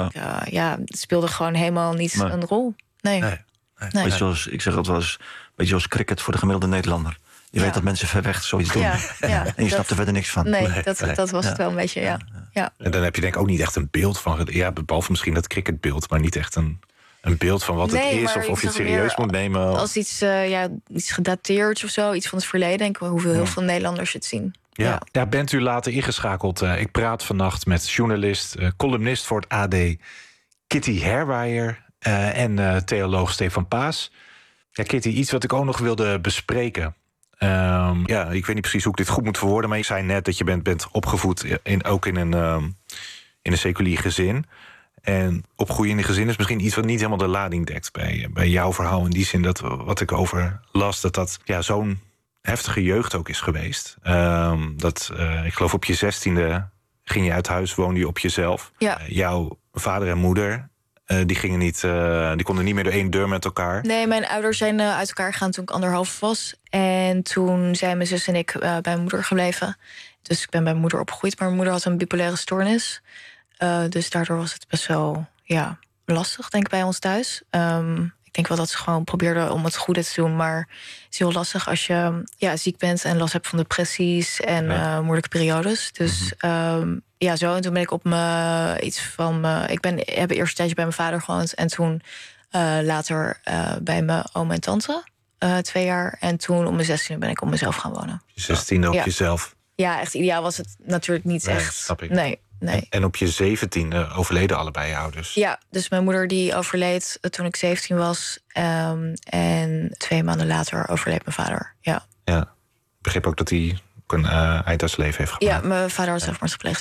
Het speelde gewoon helemaal niet een rol. Nee. Beetje zoals, ik zeg het wel eens, beetje zoals cricket voor de gemiddelde Nederlander. Je weet dat mensen ver weg zoiets doen. En je snapt er verder niks van. Nee, dat was het wel een beetje, ja. En dan heb je denk ik ook niet echt een beeld van, behalve misschien dat cricketbeeld, maar niet echt een beeld van wat het is, of je het serieus moet nemen. Als iets gedateerd of zo, iets van het verleden, denk ik hoeveel heel veel Nederlanders het zien. Ja, bent u later ingeschakeld? Ik praat vannacht met journalist, columnist voor het AD, Kitty Herwijer en theoloog Stefan Paas. Ja, Kitty, iets wat ik ook nog wilde bespreken. Ik weet niet precies hoe ik dit goed moet verwoorden, maar je zei net dat je bent opgevoed ook in een seculier gezin. En opgroeien in een gezin is misschien iets wat niet helemaal de lading dekt bij jouw verhaal. In die zin dat wat ik over las, dat zo'n heftige jeugd ook is geweest. Ik geloof op je 16e ging je uit huis, woonde je op jezelf. Ja. Jouw vader en moeder, die konden niet meer door één deur met elkaar. Nee, mijn ouders zijn uit elkaar gegaan toen ik 1,5 was. En toen zijn mijn zus en ik bij mijn moeder gebleven. Dus ik ben bij mijn moeder opgegroeid. Maar mijn moeder had een bipolaire stoornis. Dus daardoor was het best wel lastig, denk ik, bij ons thuis. Ik denk wel dat ze gewoon probeerden om het goede te doen. Maar het is heel lastig als je ziek bent en last hebt van depressies en moeilijke periodes. Dus zo. En toen ben ik op ik heb eerst een tijdje bij mijn vader gewoond. En toen later bij mijn oom en tante 2 jaar. En toen op mijn 16e ben ik op mezelf gaan wonen. Je 16e op jezelf? Ja, echt ideaal was het natuurlijk niet echt. Snap ik. Nee. En op je 17e overleden allebei je ouders? Ja, dus mijn moeder die overleed toen ik 17 was. En 2 maanden later overleed mijn vader. Ja. Ik begreep ook dat hij een eind aan zijn leven heeft gemaakt. Ja, mijn vader had zelfmoord gepleegd,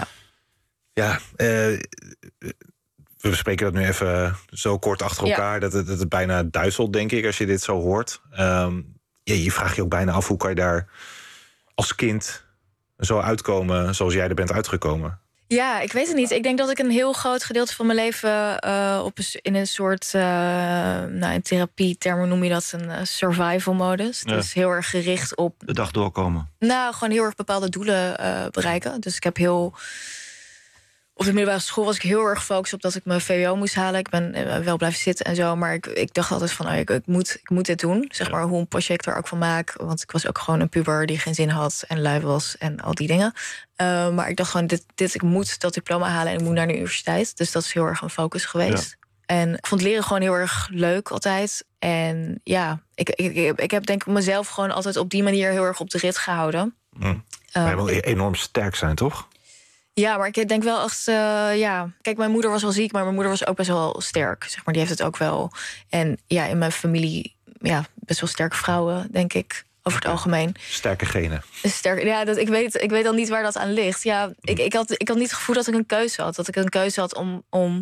We bespreken dat nu even zo kort achter elkaar dat het bijna duizelt, denk ik, als je dit zo hoort. Je vraagt je ook bijna af, hoe kan je daar als kind zo uitkomen zoals jij er bent uitgekomen? Ja, ik weet het niet. Ik denk dat ik een heel groot gedeelte van mijn leven in een soort, in therapietermen noem je dat, een survival modus. Dus heel erg gericht op de dag doorkomen. Nou, gewoon heel erg bepaalde doelen bereiken. Dus ik heb op de middelbare school was ik heel erg gefocust op dat ik mijn VWO moest halen. Ik ben wel blijven zitten en zo. Maar ik dacht altijd van, ik moet dit doen. Zeg maar hoe een project er ook van maak. Want ik was ook gewoon een puber die geen zin had en lui was en al die dingen. Maar ik dacht gewoon, ik moet dat diploma halen en ik moet naar de universiteit. Dus dat is heel erg een focus geweest. Ja. En ik vond leren gewoon heel erg leuk altijd. En ik heb denk ik mezelf gewoon altijd op die manier heel erg op de rit gehouden. Maar je wil enorm sterk zijn, toch? Ja, maar ik denk wel echt, Kijk, mijn moeder was wel ziek, maar mijn moeder was ook best wel sterk. Zeg maar, die heeft het ook wel. En in mijn familie, best wel sterke vrouwen, denk ik, over het algemeen. Sterke genen. Ik weet dan niet waar dat aan ligt. Ja, ik had niet het gevoel dat ik een keuze had. Dat ik een keuze had om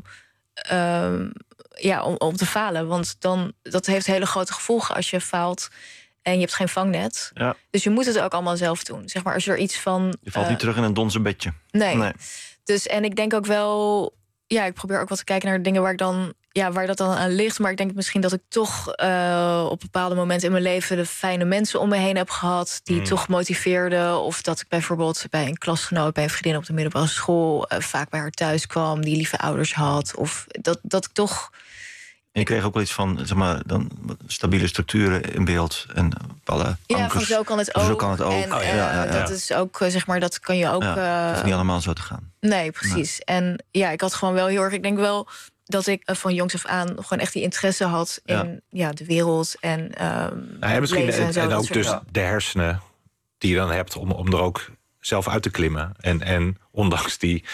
te falen. Want dan, dat heeft hele grote gevolgen als je faalt. En je hebt geen vangnet. Ja. Dus je moet het ook allemaal zelf doen. Zeg maar, als er iets van... Je valt niet terug in een donzen bedje. Nee. Dus, en ik denk ook wel... Ja, ik probeer ook wat te kijken naar dingen waar dat dan aan ligt. Maar ik denk misschien dat ik toch op bepaalde momenten in mijn leven... de fijne mensen om me heen heb gehad... die toch motiveerden. Of dat ik bijvoorbeeld bij een klasgenoot... bij een vriendin op de middelbare school... vaak bij haar thuis kwam, die lieve ouders had. Of dat ik toch... En je kreeg ook wel iets van, zeg maar, dan stabiele structuren in beeld en bepaalde ankers. Van zo kan het ook. Zo kan het ook. En dat is ook, zeg maar, dat kan je ook... het is niet allemaal zo te gaan. Nee, precies. Nee. En ja, ik had gewoon wel heel erg... Ik denk wel dat ik van jongs af aan gewoon echt die interesse had... in de wereld en misschien en zo. En ook dus de hersenen die je dan hebt om er ook zelf uit te klimmen. En ondanks die...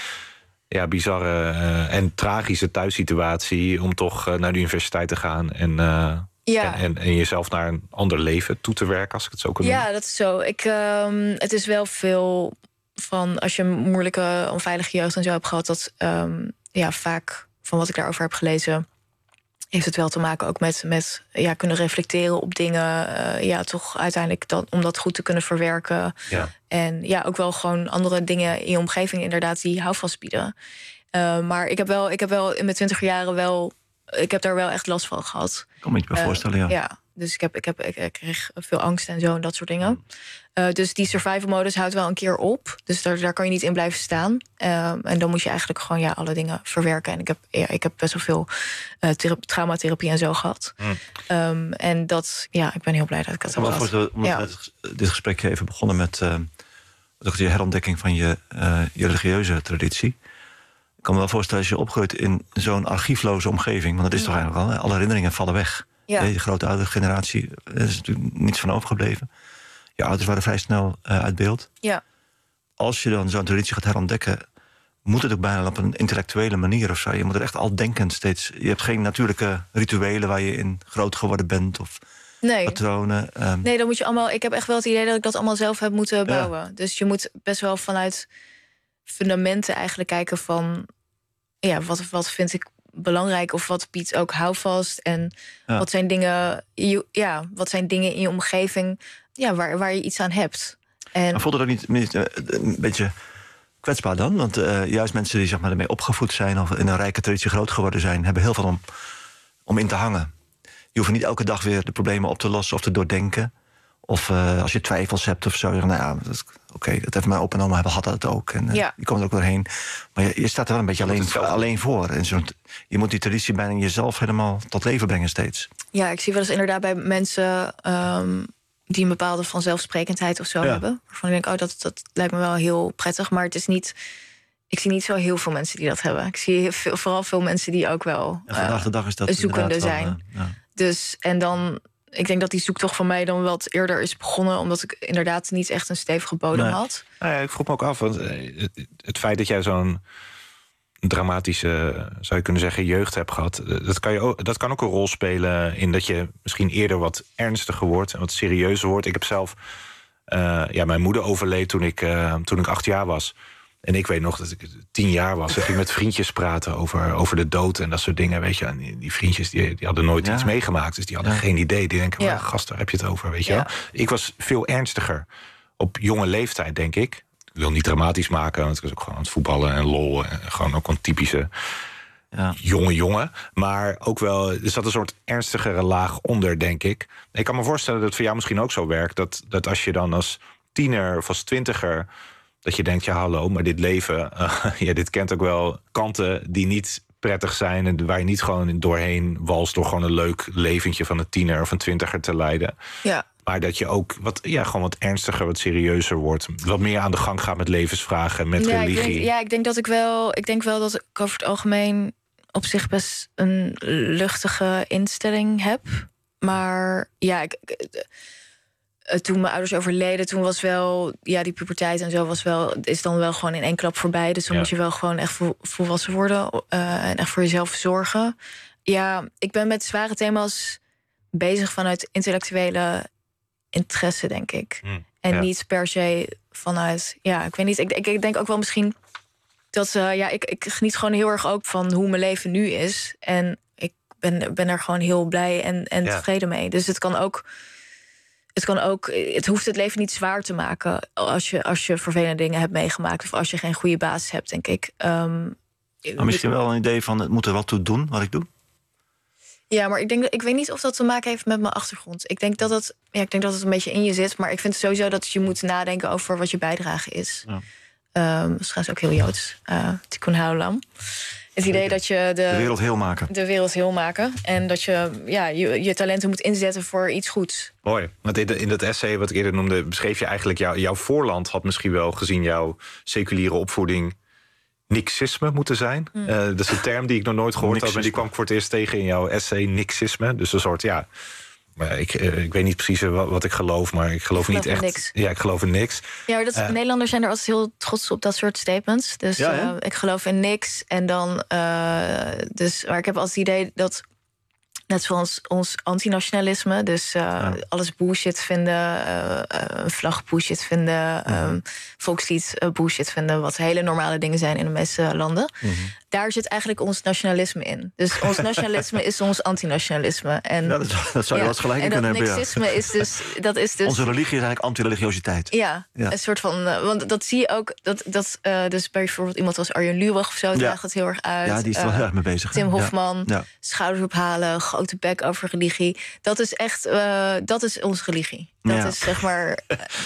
bizarre en tragische thuissituatie... om toch naar de universiteit te gaan... en jezelf naar een ander leven toe te werken, als ik het zo kan noemen. Ja, dat is zo. Het is wel veel van... als je een moeilijke, onveilige jeugd en zo hebt gehad... dat vaak van wat ik daarover heb gelezen... heeft het wel te maken ook met kunnen reflecteren op dingen. Toch uiteindelijk om dat goed te kunnen verwerken. Ja. En ook wel gewoon andere dingen in je omgeving inderdaad die houvast bieden. Maar ik heb wel in mijn 20 jaren wel... Ik heb daar wel echt last van gehad. Ik kan me iets bij voorstellen, ja. Dus ik kreeg veel angst en zo en dat soort dingen. Dus die survival modus houdt wel een keer op. Dus daar kan je niet in blijven staan. En dan moet je eigenlijk gewoon alle dingen verwerken. En ik heb best wel veel traumatherapie en zo gehad. En dat, ik ben heel blij dat ik dat heb gehad. Omdat dit gesprek even begonnen met de herontdekking van je religieuze traditie. Ik kan me wel voorstellen als je opgroeit in zo'n archiefloze omgeving. Want dat is toch eigenlijk al, alle herinneringen vallen weg. Ja. De grote oude generatie, er is natuurlijk niets van overgebleven. Je ouders waren vrij snel uit beeld. Ja. Als je dan zo'n traditie gaat herontdekken... moet het ook bijna op een intellectuele manier of zo. Je moet er echt al denkend steeds... Je hebt geen natuurlijke rituelen waar je in groot geworden bent... of patronen. Nee, dan moet je allemaal... Ik heb echt wel het idee dat ik dat allemaal zelf heb moeten bouwen. Ja. Dus je moet best wel vanuit fundamenten eigenlijk kijken van... wat vind ik belangrijk of wat biedt ook houvast en wat zijn dingen in je omgeving waar je iets aan hebt. En maar voelde dat niet een beetje kwetsbaar dan? Want juist mensen die zeg maar ermee opgevoed zijn of in een rijke traditie groot geworden zijn, hebben heel veel om in te hangen. Je hoeft niet elke dag weer de problemen op te lossen of te doordenken. Of als je twijfels hebt of zo. Dat heeft mijn opa en oma had dat ook. En je komt er ook doorheen. Maar je staat er wel een beetje alleen voor. En je moet die traditie bijna jezelf helemaal tot leven brengen steeds. Ja, ik zie wel eens inderdaad bij mensen die een bepaalde vanzelfsprekendheid of zo hebben. Waarvan ik denk, dat lijkt me wel heel prettig. Maar het is niet... Ik zie niet zo heel veel mensen die dat hebben. Ik zie vooral veel mensen die ook wel vandaag de dag is dat zoekende zijn. Dus, en dan... Ik denk dat die zoektocht van mij dan wat eerder is begonnen... omdat ik inderdaad niet echt een stevige bodem had. Nou ja, ik vroeg me ook af, want het feit dat jij zo'n dramatische, zou je kunnen zeggen, jeugd hebt gehad... dat kan ook een rol spelen in dat je misschien eerder wat ernstiger wordt... en wat serieuzer wordt. Ik heb zelf... mijn moeder overleed toen ik 8 jaar was... En ik weet nog dat ik 10 jaar was. Ik ging met vriendjes praten over de dood en dat soort dingen. Weet je, en die vriendjes die hadden nooit iets meegemaakt. Dus die hadden geen idee. Die denken, gast, daar heb je het over, weet je wel. Ik was veel ernstiger. Op jonge leeftijd, denk ik. Ik wil niet dramatisch maken, want ik was ook gewoon aan het voetballen en lol. En gewoon ook een typische jonge. Maar ook wel, er zat een soort ernstigere laag onder, denk ik. Ik kan me voorstellen dat het voor jou misschien ook zo werkt. Dat als je dan als tiener of als 20er... dat je denkt, hallo, maar dit leven... dit kent ook wel kanten die niet prettig zijn... en waar je niet gewoon doorheen walst... door gewoon een leuk leventje van een tiener of een 20er te leiden. Ja. Maar dat je ook gewoon wat ernstiger, wat serieuzer wordt. Wat meer aan de gang gaat met levensvragen, met religie. Ik denk wel dat ik over het algemeen... op zich best een luchtige instelling heb. Maar toen mijn ouders overleden, toen was wel... die puberteit en zo is dan wel gewoon in één klap voorbij. Dus dan moet je wel gewoon echt volwassen worden. En echt voor jezelf zorgen. Ja, ik ben met zware thema's bezig vanuit intellectuele interesse, denk ik. En niet per se vanuit... ik weet niet, ik denk ook wel misschien... dat ik geniet gewoon heel erg ook van hoe mijn leven nu is. En ik ben er gewoon heel blij en tevreden mee. Dus het Het hoeft het leven niet zwaar te maken als je vervelende dingen hebt meegemaakt of als je geen goede basis hebt, denk ik. Maar misschien wel een idee van het moet er wat toe doen wat ik doe. Ja, maar ik weet niet of dat te maken heeft met mijn achtergrond. Ik denk dat het een beetje in je zit, maar ik vind sowieso dat je moet nadenken over wat je bijdrage is. Ja. Dat is trouwens ook heel Joods. Tikkun haolam. Het idee dat je de wereld heel maken. De wereld heel maken. En dat je talenten moet inzetten voor iets goeds. Mooi. Want in dat essay wat ik eerder noemde, beschreef je eigenlijk jouw voorland had misschien wel gezien jouw seculiere opvoeding nixisme moeten zijn. Dat is een term die ik nog nooit gehoord had, maar die kwam ik voor het eerst tegen in jouw essay, nixisme. Dus een soort, maar ik weet niet precies wat ik geloof, maar ik geloof niet echt. Niks. Ja, ik geloof in niks. Ja, maar Nederlanders zijn er altijd heel trots op dat soort statements. Dus ik geloof in niks. En dan, maar ik heb altijd het idee dat, net zoals ons antinationalisme, dus alles bullshit vinden, een vlag bullshit vinden, volkslied bullshit vinden, wat hele normale dingen zijn in de meeste landen. Daar zit eigenlijk ons nationalisme in. Dus ons nationalisme is ons antinationalisme. En, dat zou je wel eens gelijk in kunnen hebben. En dat nixisme is dus... Onze religie is eigenlijk antireligiositeit. Ja, een soort van... want dat zie je ook, dus bijvoorbeeld iemand als Arjen Lubach of zo, draagt het heel erg uit. Ja, die is er wel heel erg mee bezig. Tim Hofman, schouders ophalen, grote bek over religie. Dat is echt, dat is onze religie. Dat is zeg maar...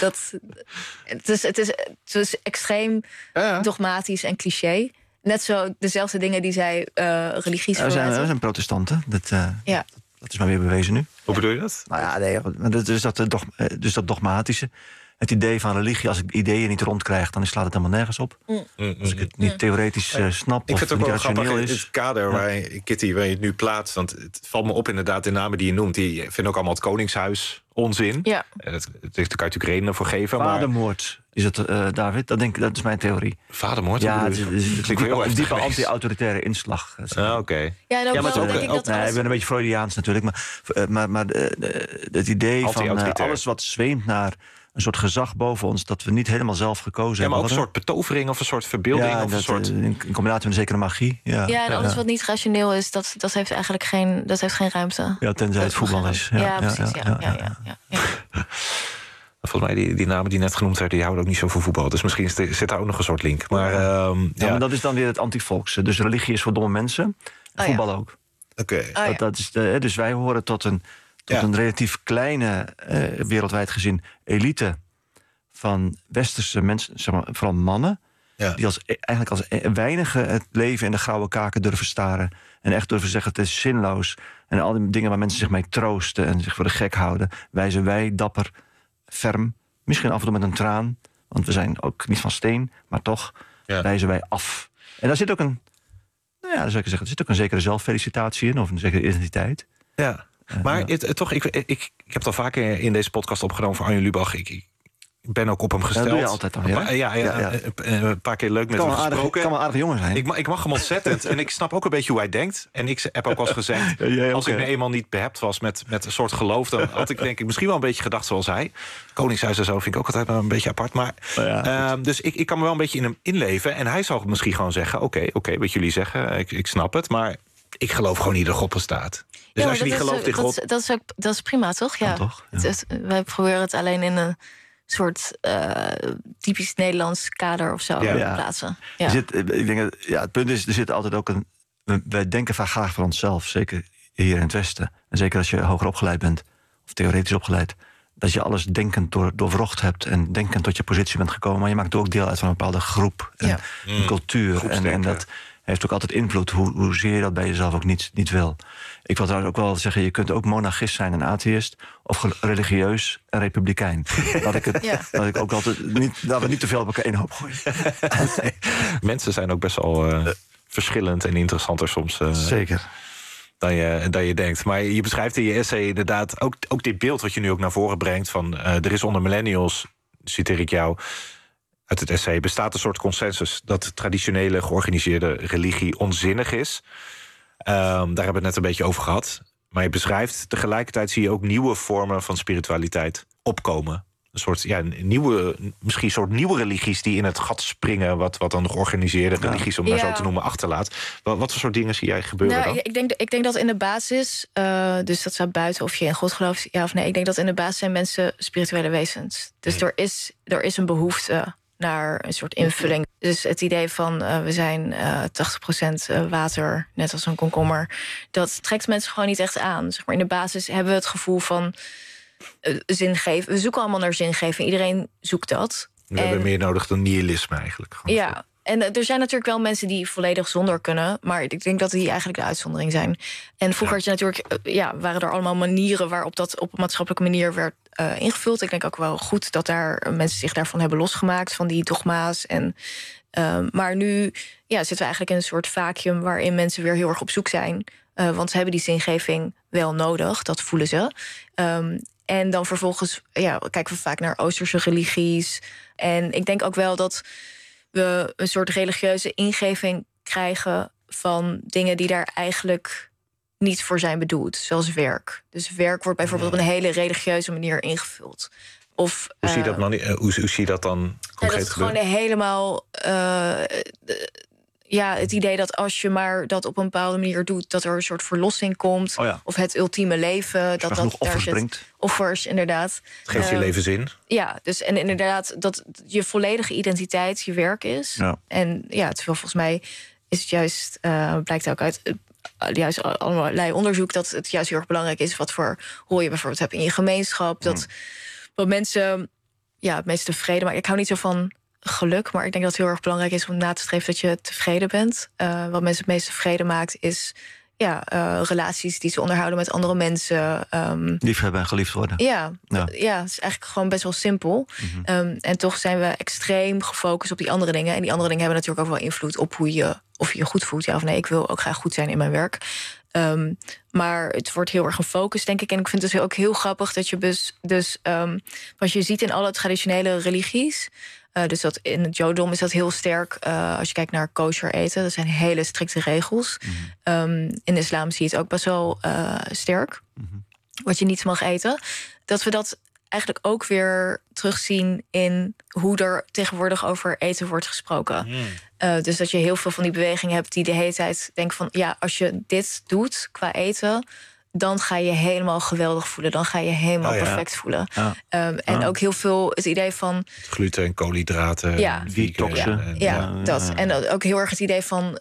Het is extreem dogmatisch en cliché. Net zo dezelfde dingen die zij religies verwijten. We zijn protestanten. Dat is maar weer bewezen nu. Hoe bedoel je dat? Nou ja, dus dat dogmatische. Het idee van religie, als ik ideeën niet rondkrijg, dan slaat het helemaal nergens op. Als ik het niet theoretisch snap ik of vind het ook wel rationeel grappig is. in het kader waar Kitty, waar je het nu plaatst. Want het valt me op inderdaad, de namen die je noemt, die vinden ook allemaal het Koningshuis onzin. Ja. Daar kan je natuurlijk redenen voor geven. Vadermoord is het, David? Dat is mijn theorie. Vadermoord? Ja, het is een diepe anti-autoritaire inslag. Oké. Ja, en ook maar wel denk ik dat... ik ben een beetje Freudiaans natuurlijk. Maar het idee van alles wat zweemt naar een soort gezag boven ons, dat we niet helemaal zelf gekozen hebben. Maar ook een soort betovering of een soort verbeelding. Of een soort... In combinatie met een zekere magie. Ja, en alles wat niet rationeel is, dat heeft eigenlijk geen ruimte. Ja, tenzij het voetbal is. Ja, precies. Volgens mij, die namen die net genoemd werden, die houden ook niet zo van voetbal. Dus misschien zit daar ook nog een soort link. Maar, maar dat is dan weer het anti-volkse. Dus religie is voor domme mensen. Voetbal ook. Oké. Dus wij horen tot een relatief kleine, wereldwijd gezien, elite van westerse mensen, zeg maar, vooral mannen, die eigenlijk als weinige het leven in de gouden kaken durven staren en echt durven zeggen het is zinloos. En al die dingen waar mensen zich mee troosten en zich voor de gek houden, wijzen wij dapper, ferm, misschien af en toe met een traan, want we zijn ook niet van steen, maar toch wijzen wij af. En daar zit ook een, zou ik zeggen, er zit ook een zekere zelffelicitatie in, of een zekere identiteit. Ja. Maar toch, ik heb het al vaker in deze podcast opgenomen voor Arjen Lubach. Ik ben ook op hem gesteld. Dat doe je altijd dan, een paar keer leuk met hem gesproken. Kan wel aardig jongen zijn. Ik mag hem ontzettend. En ik snap ook een beetje hoe hij denkt. En ik heb ook wel eens gezegd, als ik me eenmaal niet behept was met een soort geloof, dan had ik denk ik misschien wel een beetje gedacht zoals hij. Koningshuis en zo vind ik ook altijd een beetje apart. Maar, dus ik kan me wel een beetje in hem inleven. En hij zal misschien gewoon zeggen, oké, wat jullie zeggen, ik snap het. Maar ik geloof gewoon niet dat God bestaat. Dus als je niet gelooft in God... Dat is prima, toch? Ja. Toch? Wij proberen het alleen in een soort typisch Nederlands kader of zo plaatsen. Ja. Ik denk het punt is, er zit altijd ook een... Wij denken vaak graag van onszelf, zeker hier in het Westen. En zeker als je hoger opgeleid bent, of theoretisch opgeleid, dat je alles denkend doorwrocht hebt en denkend tot je positie bent gekomen. Maar je maakt ook deel uit van een bepaalde groep en een cultuur. En dat heeft ook altijd invloed, hoezeer je dat bij jezelf ook niet wil. Ik wil trouwens ook wel zeggen, je kunt ook monarchist zijn en atheïst, of religieus en republikein. Dat ik ook altijd dat we niet te veel op elkaar één hoop gooien. Mensen zijn ook best wel verschillend en interessanter soms. Zeker. Dan je denkt. Maar je beschrijft in je essay inderdaad ook dit beeld wat je nu ook naar voren brengt van er is onder millennials, citeer ik jou uit het essay, bestaat een soort consensus dat traditionele georganiseerde religie onzinnig is. Daar hebben we het net een beetje over gehad. Maar je beschrijft, tegelijkertijd zie je ook nieuwe vormen van spiritualiteit opkomen. soort misschien soort nieuwe religies die in het gat springen, wat dan de georganiseerde religies, om maar zo te noemen, achterlaat. Wat voor soort dingen zie jij gebeuren dan? Ik denk dat in de basis, dus dat staat buiten of je in God gelooft, ja of nee. Ik denk dat in de basis zijn mensen spirituele wezens. Dus er is een behoefte naar een soort invulling. Dus het idee van we zijn 80% water, net als een komkommer, dat trekt mensen gewoon niet echt aan. Zeg maar in de basis hebben we het gevoel van zingeving. We zoeken allemaal naar zingeving. Iedereen zoekt dat. We hebben meer nodig dan nihilisme eigenlijk. Ja, en er zijn natuurlijk wel mensen die volledig zonder kunnen, maar ik denk dat die eigenlijk de uitzondering zijn. En vroeger had je natuurlijk, waren er allemaal manieren waarop dat op een maatschappelijke manier werd ingevuld. Ik denk ook wel goed dat daar mensen zich daarvan hebben losgemaakt, van die dogma's. Maar nu zitten we eigenlijk in een soort vacuüm waarin mensen weer heel erg op zoek zijn. Want ze hebben die zingeving wel nodig, dat voelen ze. En dan vervolgens kijken we vaak naar Oosterse religies. En ik denk ook wel dat we een soort religieuze ingeving krijgen van dingen die daar eigenlijk niet voor zijn bedoeld. Zoals werk. Dus werk wordt bijvoorbeeld op een hele religieuze manier ingevuld. Of, hoe zie je dat dan concreet dat is gewoon helemaal het idee dat als je maar dat op een bepaalde manier doet, dat er een soort verlossing komt. Oh ja. Of het ultieme leven. Dat offers brengt. Offers, inderdaad. Het geeft je leven zin. Ja, dus en inderdaad dat je volledige identiteit je werk is. Ja. En terwijl volgens mij is het juist, blijkt ook uit juist allerlei onderzoek, dat het juist heel erg belangrijk is wat voor rol je bijvoorbeeld hebt in je gemeenschap. Dat wat mensen het meest tevreden maken. Ik hou niet zo van geluk, maar ik denk dat het heel erg belangrijk is om na te streven dat je tevreden bent. Wat mensen het meest tevreden maakt is relaties die ze onderhouden met andere mensen. Liefhebben en geliefd worden. Ja, het is eigenlijk gewoon best wel simpel. En toch zijn we extreem gefocust op die andere dingen. En die andere dingen hebben natuurlijk ook wel invloed op of je je goed voelt. Ja of nee, ik wil ook graag goed zijn in mijn werk. Maar het wordt heel erg gefocust, denk ik. En ik vind het ook heel grappig dat je wat je ziet in alle traditionele religies. Dus dat in het Jodendom is dat heel sterk. Als je kijkt naar kosher eten, dat zijn hele strikte regels. In de islam zie je het ook best wel sterk. Wat je niet mag eten. Dat we dat eigenlijk ook weer terugzien in hoe er tegenwoordig over eten wordt gesproken. Dus dat je heel veel van die bewegingen hebt die de hele tijd denken van als je dit doet qua eten, dan ga je helemaal geweldig voelen. Dan ga je helemaal perfect voelen. Ja. En ook heel veel het idee van gluten en koolhydraten. Detoxen. Dat. En ook heel erg het idee van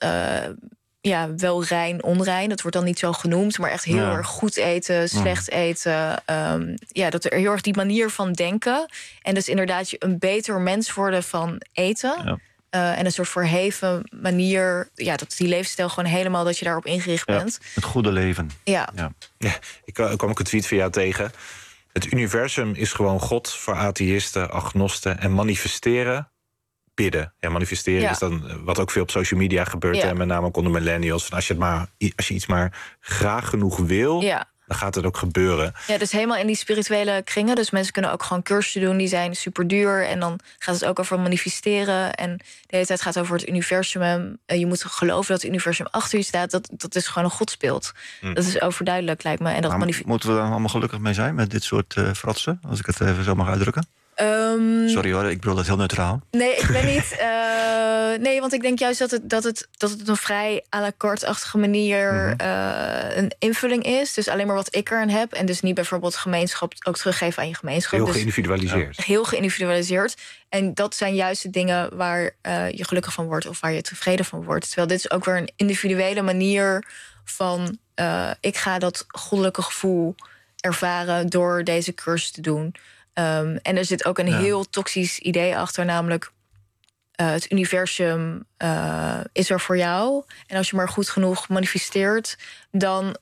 wel rein, onrein. Dat wordt dan niet zo genoemd, maar echt heel erg goed eten, slecht eten. Dat er heel erg die manier van denken. En dus inderdaad je een beter mens worden van eten. Ja. En een soort verheven manier, dat die levensstijl gewoon helemaal, dat je daarop ingericht bent. Het goede leven. Ja, ik kwam ook een tweet van jou tegen. Het universum is gewoon God voor atheïsten, agnosten en manifesteren. Bidden. Ja, manifesteren is dan wat ook veel op social media gebeurt. En met name ook onder millennials. Als je iets maar graag genoeg wil, dan gaat het ook gebeuren. Ja, dus helemaal in die spirituele kringen. Dus mensen kunnen ook gewoon cursussen doen, die zijn super duur. En dan gaat het ook over manifesteren. En de hele tijd gaat het over het universum. Je moet geloven dat het universum achter je staat. Dat is gewoon een godsbeeld. Dat is overduidelijk, lijkt me. En dat moeten we daar allemaal gelukkig mee zijn met dit soort fratsen? Als ik het even zo mag uitdrukken. Sorry hoor, ik bedoel dat heel neutraal. Nee, ik ben niet. Nee, want ik denk juist dat het een vrij à la carte-achtige manier een invulling is. Dus alleen maar wat ik eraan heb. En dus niet bijvoorbeeld gemeenschap ook teruggeven aan je gemeenschap. Heel geïndividualiseerd. Heel geïndividualiseerd. En dat zijn juist de dingen waar je gelukkig van wordt of waar je tevreden van wordt. Terwijl dit is ook weer een individuele manier van ik ga dat goddelijke gevoel ervaren door deze cursus te doen. En er zit ook een heel toxisch idee achter, namelijk het universum is er voor jou. En als je maar goed genoeg manifesteert, dan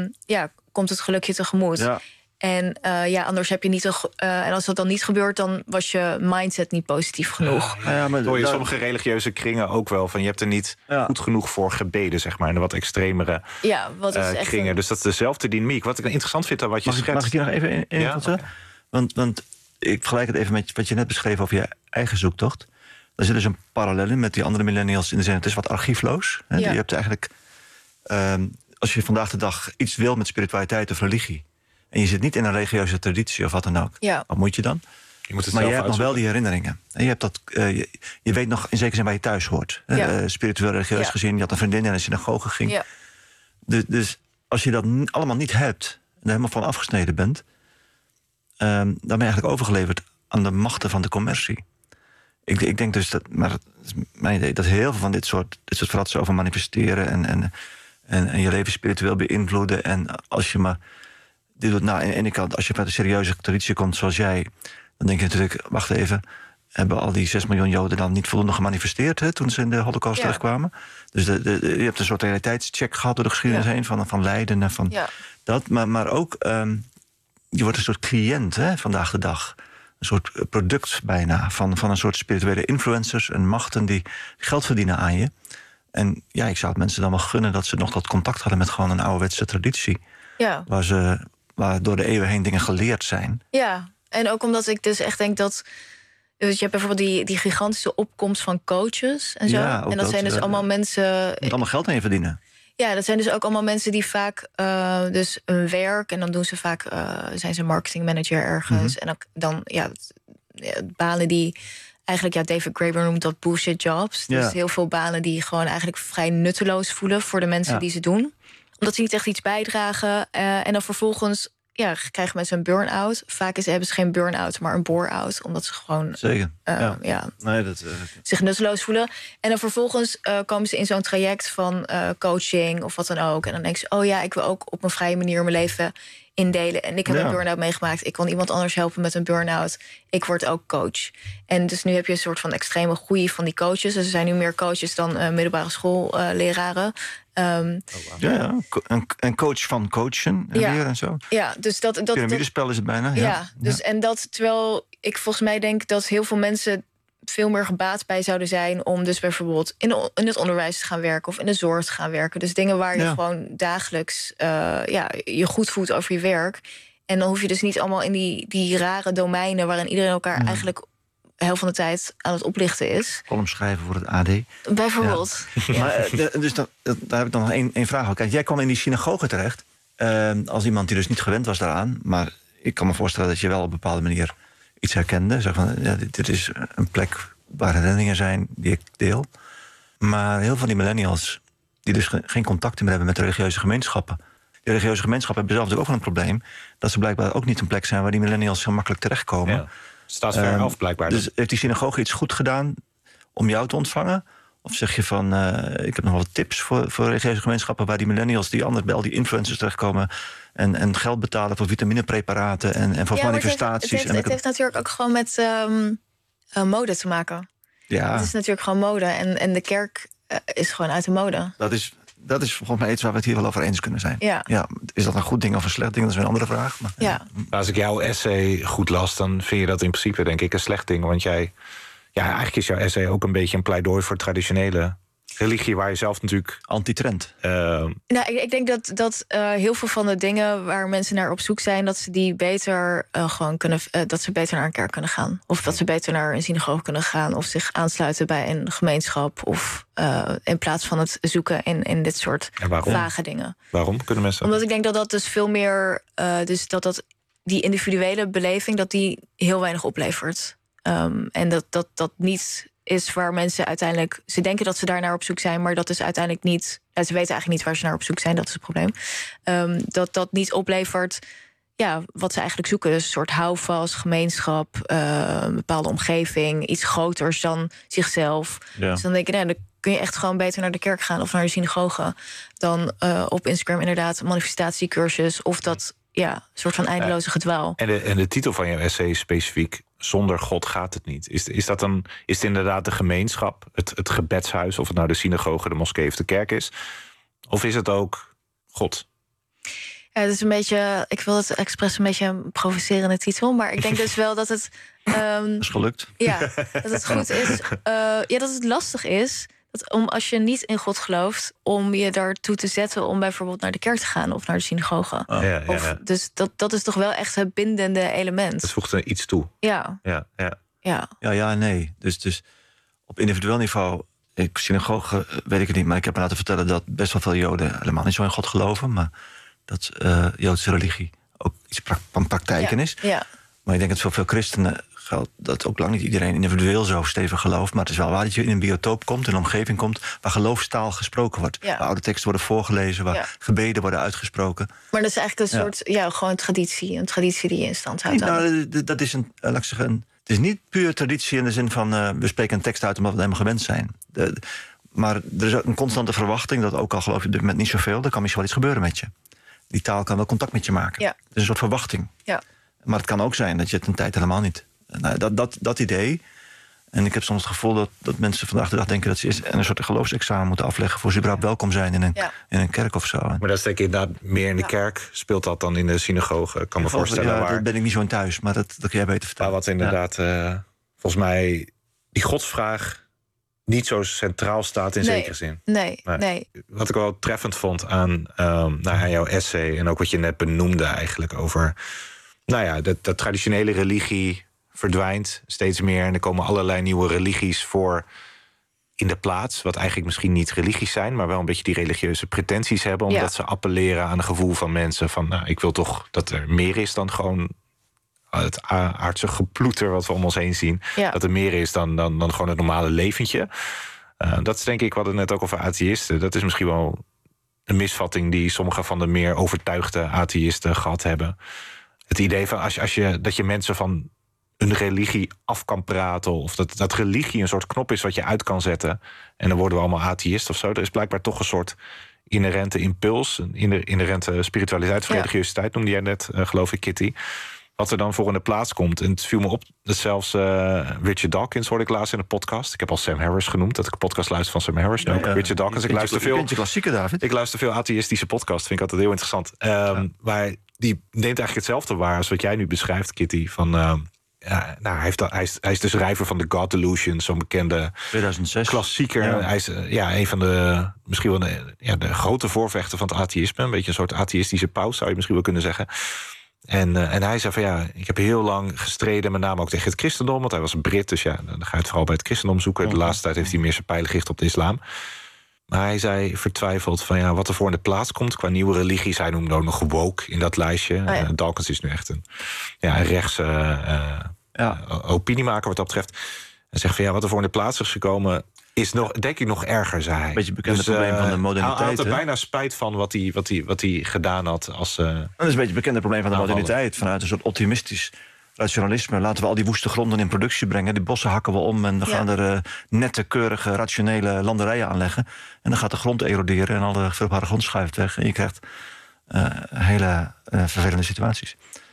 komt het geluk je tegemoet. Ja. En anders heb je niet en als dat dan niet gebeurt, dan was je mindset niet positief genoeg. Maar hoor je sommige religieuze kringen ook wel van je hebt er niet goed genoeg voor gebeden, zeg maar, in de wat extremere kringen. Dus dat is dezelfde dynamiek. Wat ik interessant vind aan wat je schetst. Mag ik hier nog even in? Okay. Want ik vergelijk het even met wat je net beschreef over je eigen zoektocht. Er zit dus een parallel in met die andere millennials, in de zin het is wat archiefloos. Je hebt eigenlijk, als je vandaag de dag iets wil met spiritualiteit of religie, en je zit niet in een religieuze traditie of wat dan ook, wat moet je dan? Je moet het maar zelf je hebt nog wel die herinneringen. En je, hebt dat, je weet nog in zekere zin waar je thuis hoort. Spiritueel, religieus gezien. Je had een vriendin die naar de synagoge ging. Ja. Dus als je dat allemaal niet hebt... en er helemaal van afgesneden bent... dan ben je eigenlijk overgeleverd aan de machten van de commercie. Ik denk dus dat... maar het is mijn idee dat heel veel van dit soort fratsen over manifesteren... en je leven spiritueel beïnvloeden. En als je maar... dit doet, nou, aan de ene kant, als je met een serieuze traditie komt zoals jij... dan denk je natuurlijk, wacht even... hebben al die 6 miljoen Joden dan niet voldoende gemanifesteerd... Hè, toen ze in de Holocaust terechtkwamen? Dus je hebt een soort realiteitscheck gehad door de geschiedenis heen... van lijden en van dat. Maar ook, je wordt een soort cliënt vandaag de dag. Een soort product bijna van een soort spirituele influencers... en machten die geld verdienen aan je. En ja, ik zou het mensen dan wel gunnen... dat ze nog dat contact hadden met gewoon een ouderwetse traditie. Ja. Waar door de eeuwen heen dingen geleerd zijn. Ja, en ook omdat ik dus echt denk dat... Dus je hebt bijvoorbeeld die gigantische opkomst van coaches en zo. Ja, en dat zijn dus allemaal mensen... Je moet allemaal geld aan je verdienen. Ja, dat zijn dus ook allemaal mensen die vaak dus een werk... en dan doen ze vaak, zijn ze marketingmanager ergens. En dan banen die... Eigenlijk, David Graeber noemt dat bullshit jobs. Dus heel veel banen die gewoon eigenlijk vrij nutteloos voelen... voor de mensen die ze doen. Omdat ze niet echt iets bijdragen. En dan vervolgens krijgen mensen een burn-out. Vaak hebben ze geen burn-out, maar een bore-out. Omdat ze gewoon zich nutteloos voelen. En dan vervolgens komen ze in zo'n traject van coaching of wat dan ook. En dan denken ze, ik wil ook op een vrije manier mijn leven indelen. En ik heb een burn-out meegemaakt. Ik kan iemand anders helpen met een burn-out. Ik word ook coach. En dus nu heb je een soort van extreme groei van die coaches. Dus er zijn nu meer coaches dan middelbare schoolleraren. Een coach van coachen en weer en zo. Ja, dus dat piramidespel is het bijna. En dat terwijl ik volgens mij denk dat heel veel mensen veel meer gebaat bij zouden zijn om dus bijvoorbeeld in het onderwijs te gaan werken of in de zorg te gaan werken. Dus dingen waar je gewoon dagelijks je goed voelt over je werk. En dan hoef je dus niet allemaal in die rare domeinen waarin iedereen elkaar eigenlijk de helft van de tijd aan het oplichten is. Column schrijven voor het AD. Bijvoorbeeld. Ja. Maar, dus daar heb ik dan nog één vraag. Kijk, jij kwam in die synagoge terecht als iemand die dus niet gewend was daaraan. Maar ik kan me voorstellen dat je wel op een bepaalde manier iets herkende. Zeg van, dit is een plek waar herinneringen zijn die ik deel. Maar heel veel van die millennials die dus geen contact meer hebben met de religieuze gemeenschappen. Die religieuze gemeenschappen hebben zelf natuurlijk ook wel een probleem. Dat ze blijkbaar ook niet een plek zijn waar die millennials zo makkelijk terechtkomen. Ja. Staat ver af blijkbaar. Dus heeft die synagoge iets goed gedaan om jou te ontvangen? Of zeg je van, ik heb nog wel wat tips voor religieuze gemeenschappen waar die millennials die anders bij al die influencers terechtkomen en geld betalen voor vitaminepreparaten en voor manifestaties. Het heeft natuurlijk ook gewoon met mode te maken. Ja. Het is natuurlijk gewoon mode en de kerk is gewoon uit de mode. Dat is volgens mij iets waar we het hier wel over eens kunnen zijn. Ja. Is dat een goed ding of een slecht ding? Dat is een andere vraag. Maar, Als ik jouw essay goed las, dan vind je dat in principe denk ik een slecht ding. Want eigenlijk is jouw essay ook een beetje een pleidooi voor traditionele religie, waar je zelf natuurlijk anti-trend. Ik denk dat heel veel van de dingen waar mensen naar op zoek zijn, dat ze die beter gewoon kunnen, dat ze beter naar een kerk kunnen gaan, of dat ze beter naar een synagoge kunnen gaan, of zich aansluiten bij een gemeenschap, of in plaats van het zoeken in dit soort vage dingen. Waarom kunnen mensen? Omdat ik denk dat dus veel meer, dus dat die individuele beleving dat die heel weinig oplevert, en dat niet is waar mensen uiteindelijk, ze denken dat ze daar naar op zoek zijn, maar dat is uiteindelijk niet. Ze weten eigenlijk niet waar ze naar op zoek zijn, dat is het probleem. Dat niet oplevert wat ze eigenlijk zoeken. Dus een soort houvast, gemeenschap, een bepaalde omgeving, iets groters dan zichzelf. Ja. Dus dan denk ik, dan kun je echt gewoon beter naar de kerk gaan of naar de synagoge dan op Instagram inderdaad manifestatiecursus of dat soort van eindeloze gedwaal. En de titel van jouw essay is specifiek: zonder God gaat het niet. Is het inderdaad de gemeenschap, het gebedshuis, of het nou de synagoge, de moskee of de kerk is? Of is het ook God? Ja, het is een beetje, ik wil het expres een beetje een provocerende titel, maar ik denk dus wel dat het dat is gelukt. Ja, dat het goed is. Dat het lastig is. Als je niet in God gelooft, om je daartoe te zetten om bijvoorbeeld naar de kerk te gaan of naar de synagoge. Dus dat is toch wel echt het bindende element. Het voegt er iets toe. Ja en nee. Dus op individueel niveau, synagoge weet ik het niet, maar ik heb me laten vertellen dat best wel veel Joden helemaal niet zo in God geloven, maar dat Joodse religie ook iets van praktijken is. Ja. Maar ik denk dat veel christenen geldt dat ook lang niet iedereen individueel zo stevig gelooft. Maar het is wel waar dat je in een biotoop komt, in een omgeving komt waar geloofstaal gesproken wordt. Ja. Waar oude teksten worden voorgelezen, waar gebeden worden uitgesproken. Maar dat is eigenlijk een soort, gewoon traditie. Een traditie die je in stand houdt. Dat is het is niet puur traditie in de zin van we spreken een tekst uit omdat we het helemaal gewend zijn. Maar er is ook een constante verwachting dat, ook al geloof je op dit moment niet zoveel, er kan misschien wel iets gebeuren met je. Die taal kan wel contact met je maken. Ja. Het is een soort verwachting. Ja. Maar het kan ook zijn dat je het een tijd helemaal niet. Nou, dat idee. En ik heb soms het gevoel dat mensen vandaag de dag denken dat ze eerst een soort geloofsexamen moeten afleggen voor ze überhaupt welkom zijn in een kerk of zo. Maar dat is denk ik inderdaad meer in de kerk. Speelt dat dan in de synagoge? Kan me voorstellen. Ja, daar ben ik niet zo in thuis, maar dat kun jij beter vertellen. Maar wat inderdaad, volgens mij, die godsvraag niet zo centraal staat in zekere zin. Nee. Wat ik wel treffend vond aan jouw essay en ook wat je net benoemde eigenlijk over, de traditionele religie verdwijnt steeds meer en er komen allerlei nieuwe religies voor in de plaats, wat eigenlijk misschien niet religies zijn, maar wel een beetje die religieuze pretenties hebben, omdat ze appelleren aan een gevoel van mensen van, ik wil toch dat er meer is dan gewoon het aardse geploeter wat we om ons heen zien. Ja. Dat er meer is dan gewoon het normale leventje. Dat is denk ik, we hadden het net ook over atheïsten. Dat is misschien wel een misvatting die sommige van de meer overtuigde atheïsten gehad hebben. Het idee van dat je mensen van een religie af kan praten, of dat religie een soort knop is wat je uit kan zetten en dan worden we allemaal atheïst of zo. Er is blijkbaar toch een soort inherente impuls, een inherente spiritualiteit of religiositeit, noemde jij net, geloof ik, Kitty. Wat er dan voor in de plaats komt. En het viel me op dat zelfs Richard Dawkins hoorde ik laatst in een podcast. Ik heb al Sam Harris genoemd, dat ik een podcast luister van Sam Harris. Ja, ook Richard Dawkins. Ik luister veel. Klassieke, David. Ik luister veel atheïstische podcasts. Vind ik altijd heel interessant. Maar die neemt eigenlijk hetzelfde waar als wat jij nu beschrijft, Kitty. Van, hij is de schrijver van The God Delusion, zo'n bekende 2006 klassieker. Ja. Hij is een van de misschien wel de grote voorvechter van het atheïsme. Een beetje een soort atheïstische paus, zou je misschien wel kunnen zeggen. En hij zei van ik heb heel lang gestreden, met name ook tegen het christendom, want hij was een Brit, dus dan ga je het vooral bij het christendom zoeken. De laatste tijd heeft hij meer zijn pijlen gericht op de islam. Maar hij zei vertwijfeld van wat er voor in de plaats komt qua nieuwe religies. Hij noemde ook nog woke in dat lijstje. Dawkins is nu echt een rechtse opiniemaker wat dat betreft. Hij zegt van wat er voor in de plaats is gekomen is nog, denk ik, nog erger, zei hij. Beetje bekend probleem van de moderniteit. Hij had er bijna spijt van wat hij gedaan had. Dat is een beetje het bekende probleem van de moderniteit. Vanuit een soort optimistisch rationalisme. Laten we al die woeste gronden in productie brengen. Die bossen hakken we om en we gaan er nette, keurige, rationele landerijen aanleggen. En dan gaat de grond eroderen en al de vruchtbare grond schuift weg. En je krijgt hele vervelende situaties.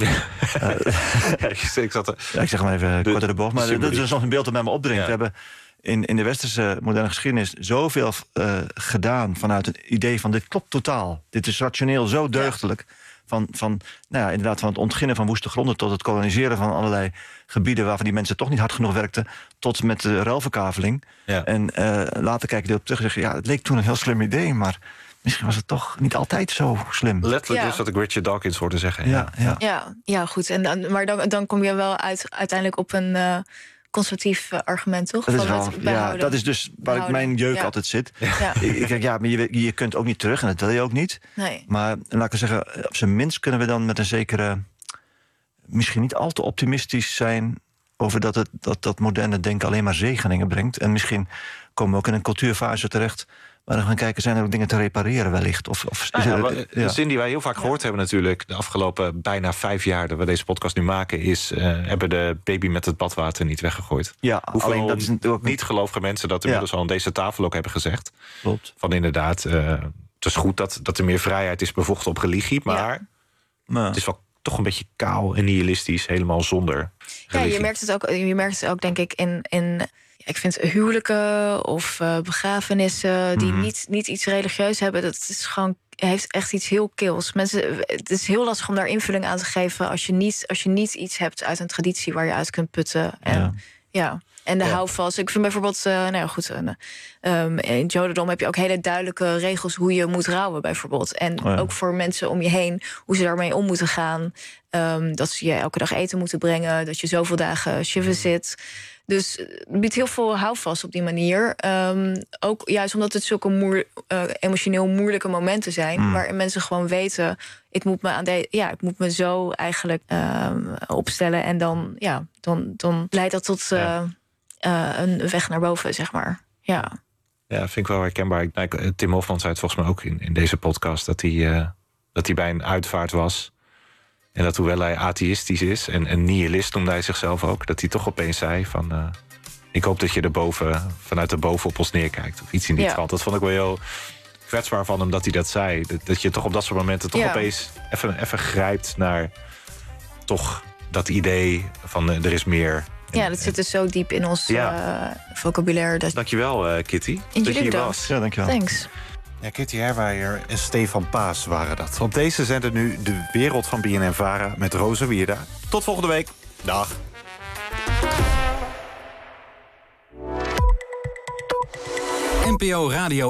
Ik zeg maar even kort uit de bocht. Maar dat is nog een beeld dat bij me opdringt. We hebben in de westerse moderne geschiedenis zoveel gedaan vanuit het idee van dit klopt totaal. Dit is rationeel zo deugdelijk. Inderdaad van het ontginnen van woeste gronden tot het koloniseren van allerlei gebieden waarvan die mensen toch niet hard genoeg werkten, tot met de ruilverkaveling. Ja. En later kijken die op terug en zeggen, het leek toen een heel slim idee, maar misschien was het toch niet altijd zo slim. Letterlijk is wat ik Richard Dawkins hoorde zeggen. Ja, goed. Maar dan kom je wel uiteindelijk op een conservatief argument, toch? Dat is dus waar mijn jeuk altijd zit. Ja. Maar je kunt ook niet terug en dat wil je ook niet. Nee. Maar laat ik zeggen, op zijn minst kunnen we dan met een zekere, misschien niet al te optimistisch zijn over dat moderne denken alleen maar zegeningen brengt. En misschien komen we ook in een cultuurfase terecht maar dan gaan kijken, zijn er ook dingen te repareren wellicht? De zin die wij heel vaak gehoord hebben natuurlijk de afgelopen bijna 5 jaar dat we deze podcast nu maken is, hebben de baby met het badwater niet weggegooid. Ja, hoeveel alleen dat is natuurlijk niet gelovige mensen dat inmiddels al aan deze tafel ook hebben gezegd. Klopt. Van inderdaad, het is goed dat er meer vrijheid is bevochten op religie, maar het is wel toch een beetje kaal en nihilistisch, helemaal zonder religie. Ja, je merkt het ook denk ik in ik vind huwelijken of begrafenissen die niet iets religieus hebben, dat is gewoon, heeft echt iets heel kils. Het is heel lastig om daar invulling aan te geven als je niet iets hebt uit een traditie waar je uit kunt putten. En de houvast. Ik vind bijvoorbeeld, in het Jodendom heb je ook hele duidelijke regels hoe je moet rouwen, bijvoorbeeld. En ook voor mensen om je heen, hoe ze daarmee om moeten gaan. Dat ze je elke dag eten moeten brengen, dat je zoveel dagen shiva zit. Dus het biedt heel veel houvast op die manier. Ook juist omdat het zulke emotioneel moeilijke momenten zijn... waarin mensen gewoon weten... ik moet me zo eigenlijk opstellen... en dan leidt dat tot een weg naar boven, zeg maar. Ja, vind ik wel herkenbaar. Tim Hofman zei het volgens mij ook in deze podcast... dat hij bij een uitvaart was... En dat hoewel hij atheïstisch is en een nihilist noemde hij zichzelf ook... dat hij toch opeens zei van... ik hoop dat je vanuit de boven op ons neerkijkt. Of iets in die trant. Dat vond ik wel heel kwetsbaar van hem dat hij dat zei. Dat je toch op dat soort momenten toch opeens even grijpt naar... toch dat idee van er is meer. Dat zit dus zo diep in ons vocabulaire. Dankjewel, Kitty. Dat je hier was. Ja, dankjewel. Thanks. Ja, Kitty Herwijer en Stefan Paas waren dat. Op deze zender nu De Wereld van BNN-Vara met Roze Wierda. Tot volgende week. Dag. NPO Radio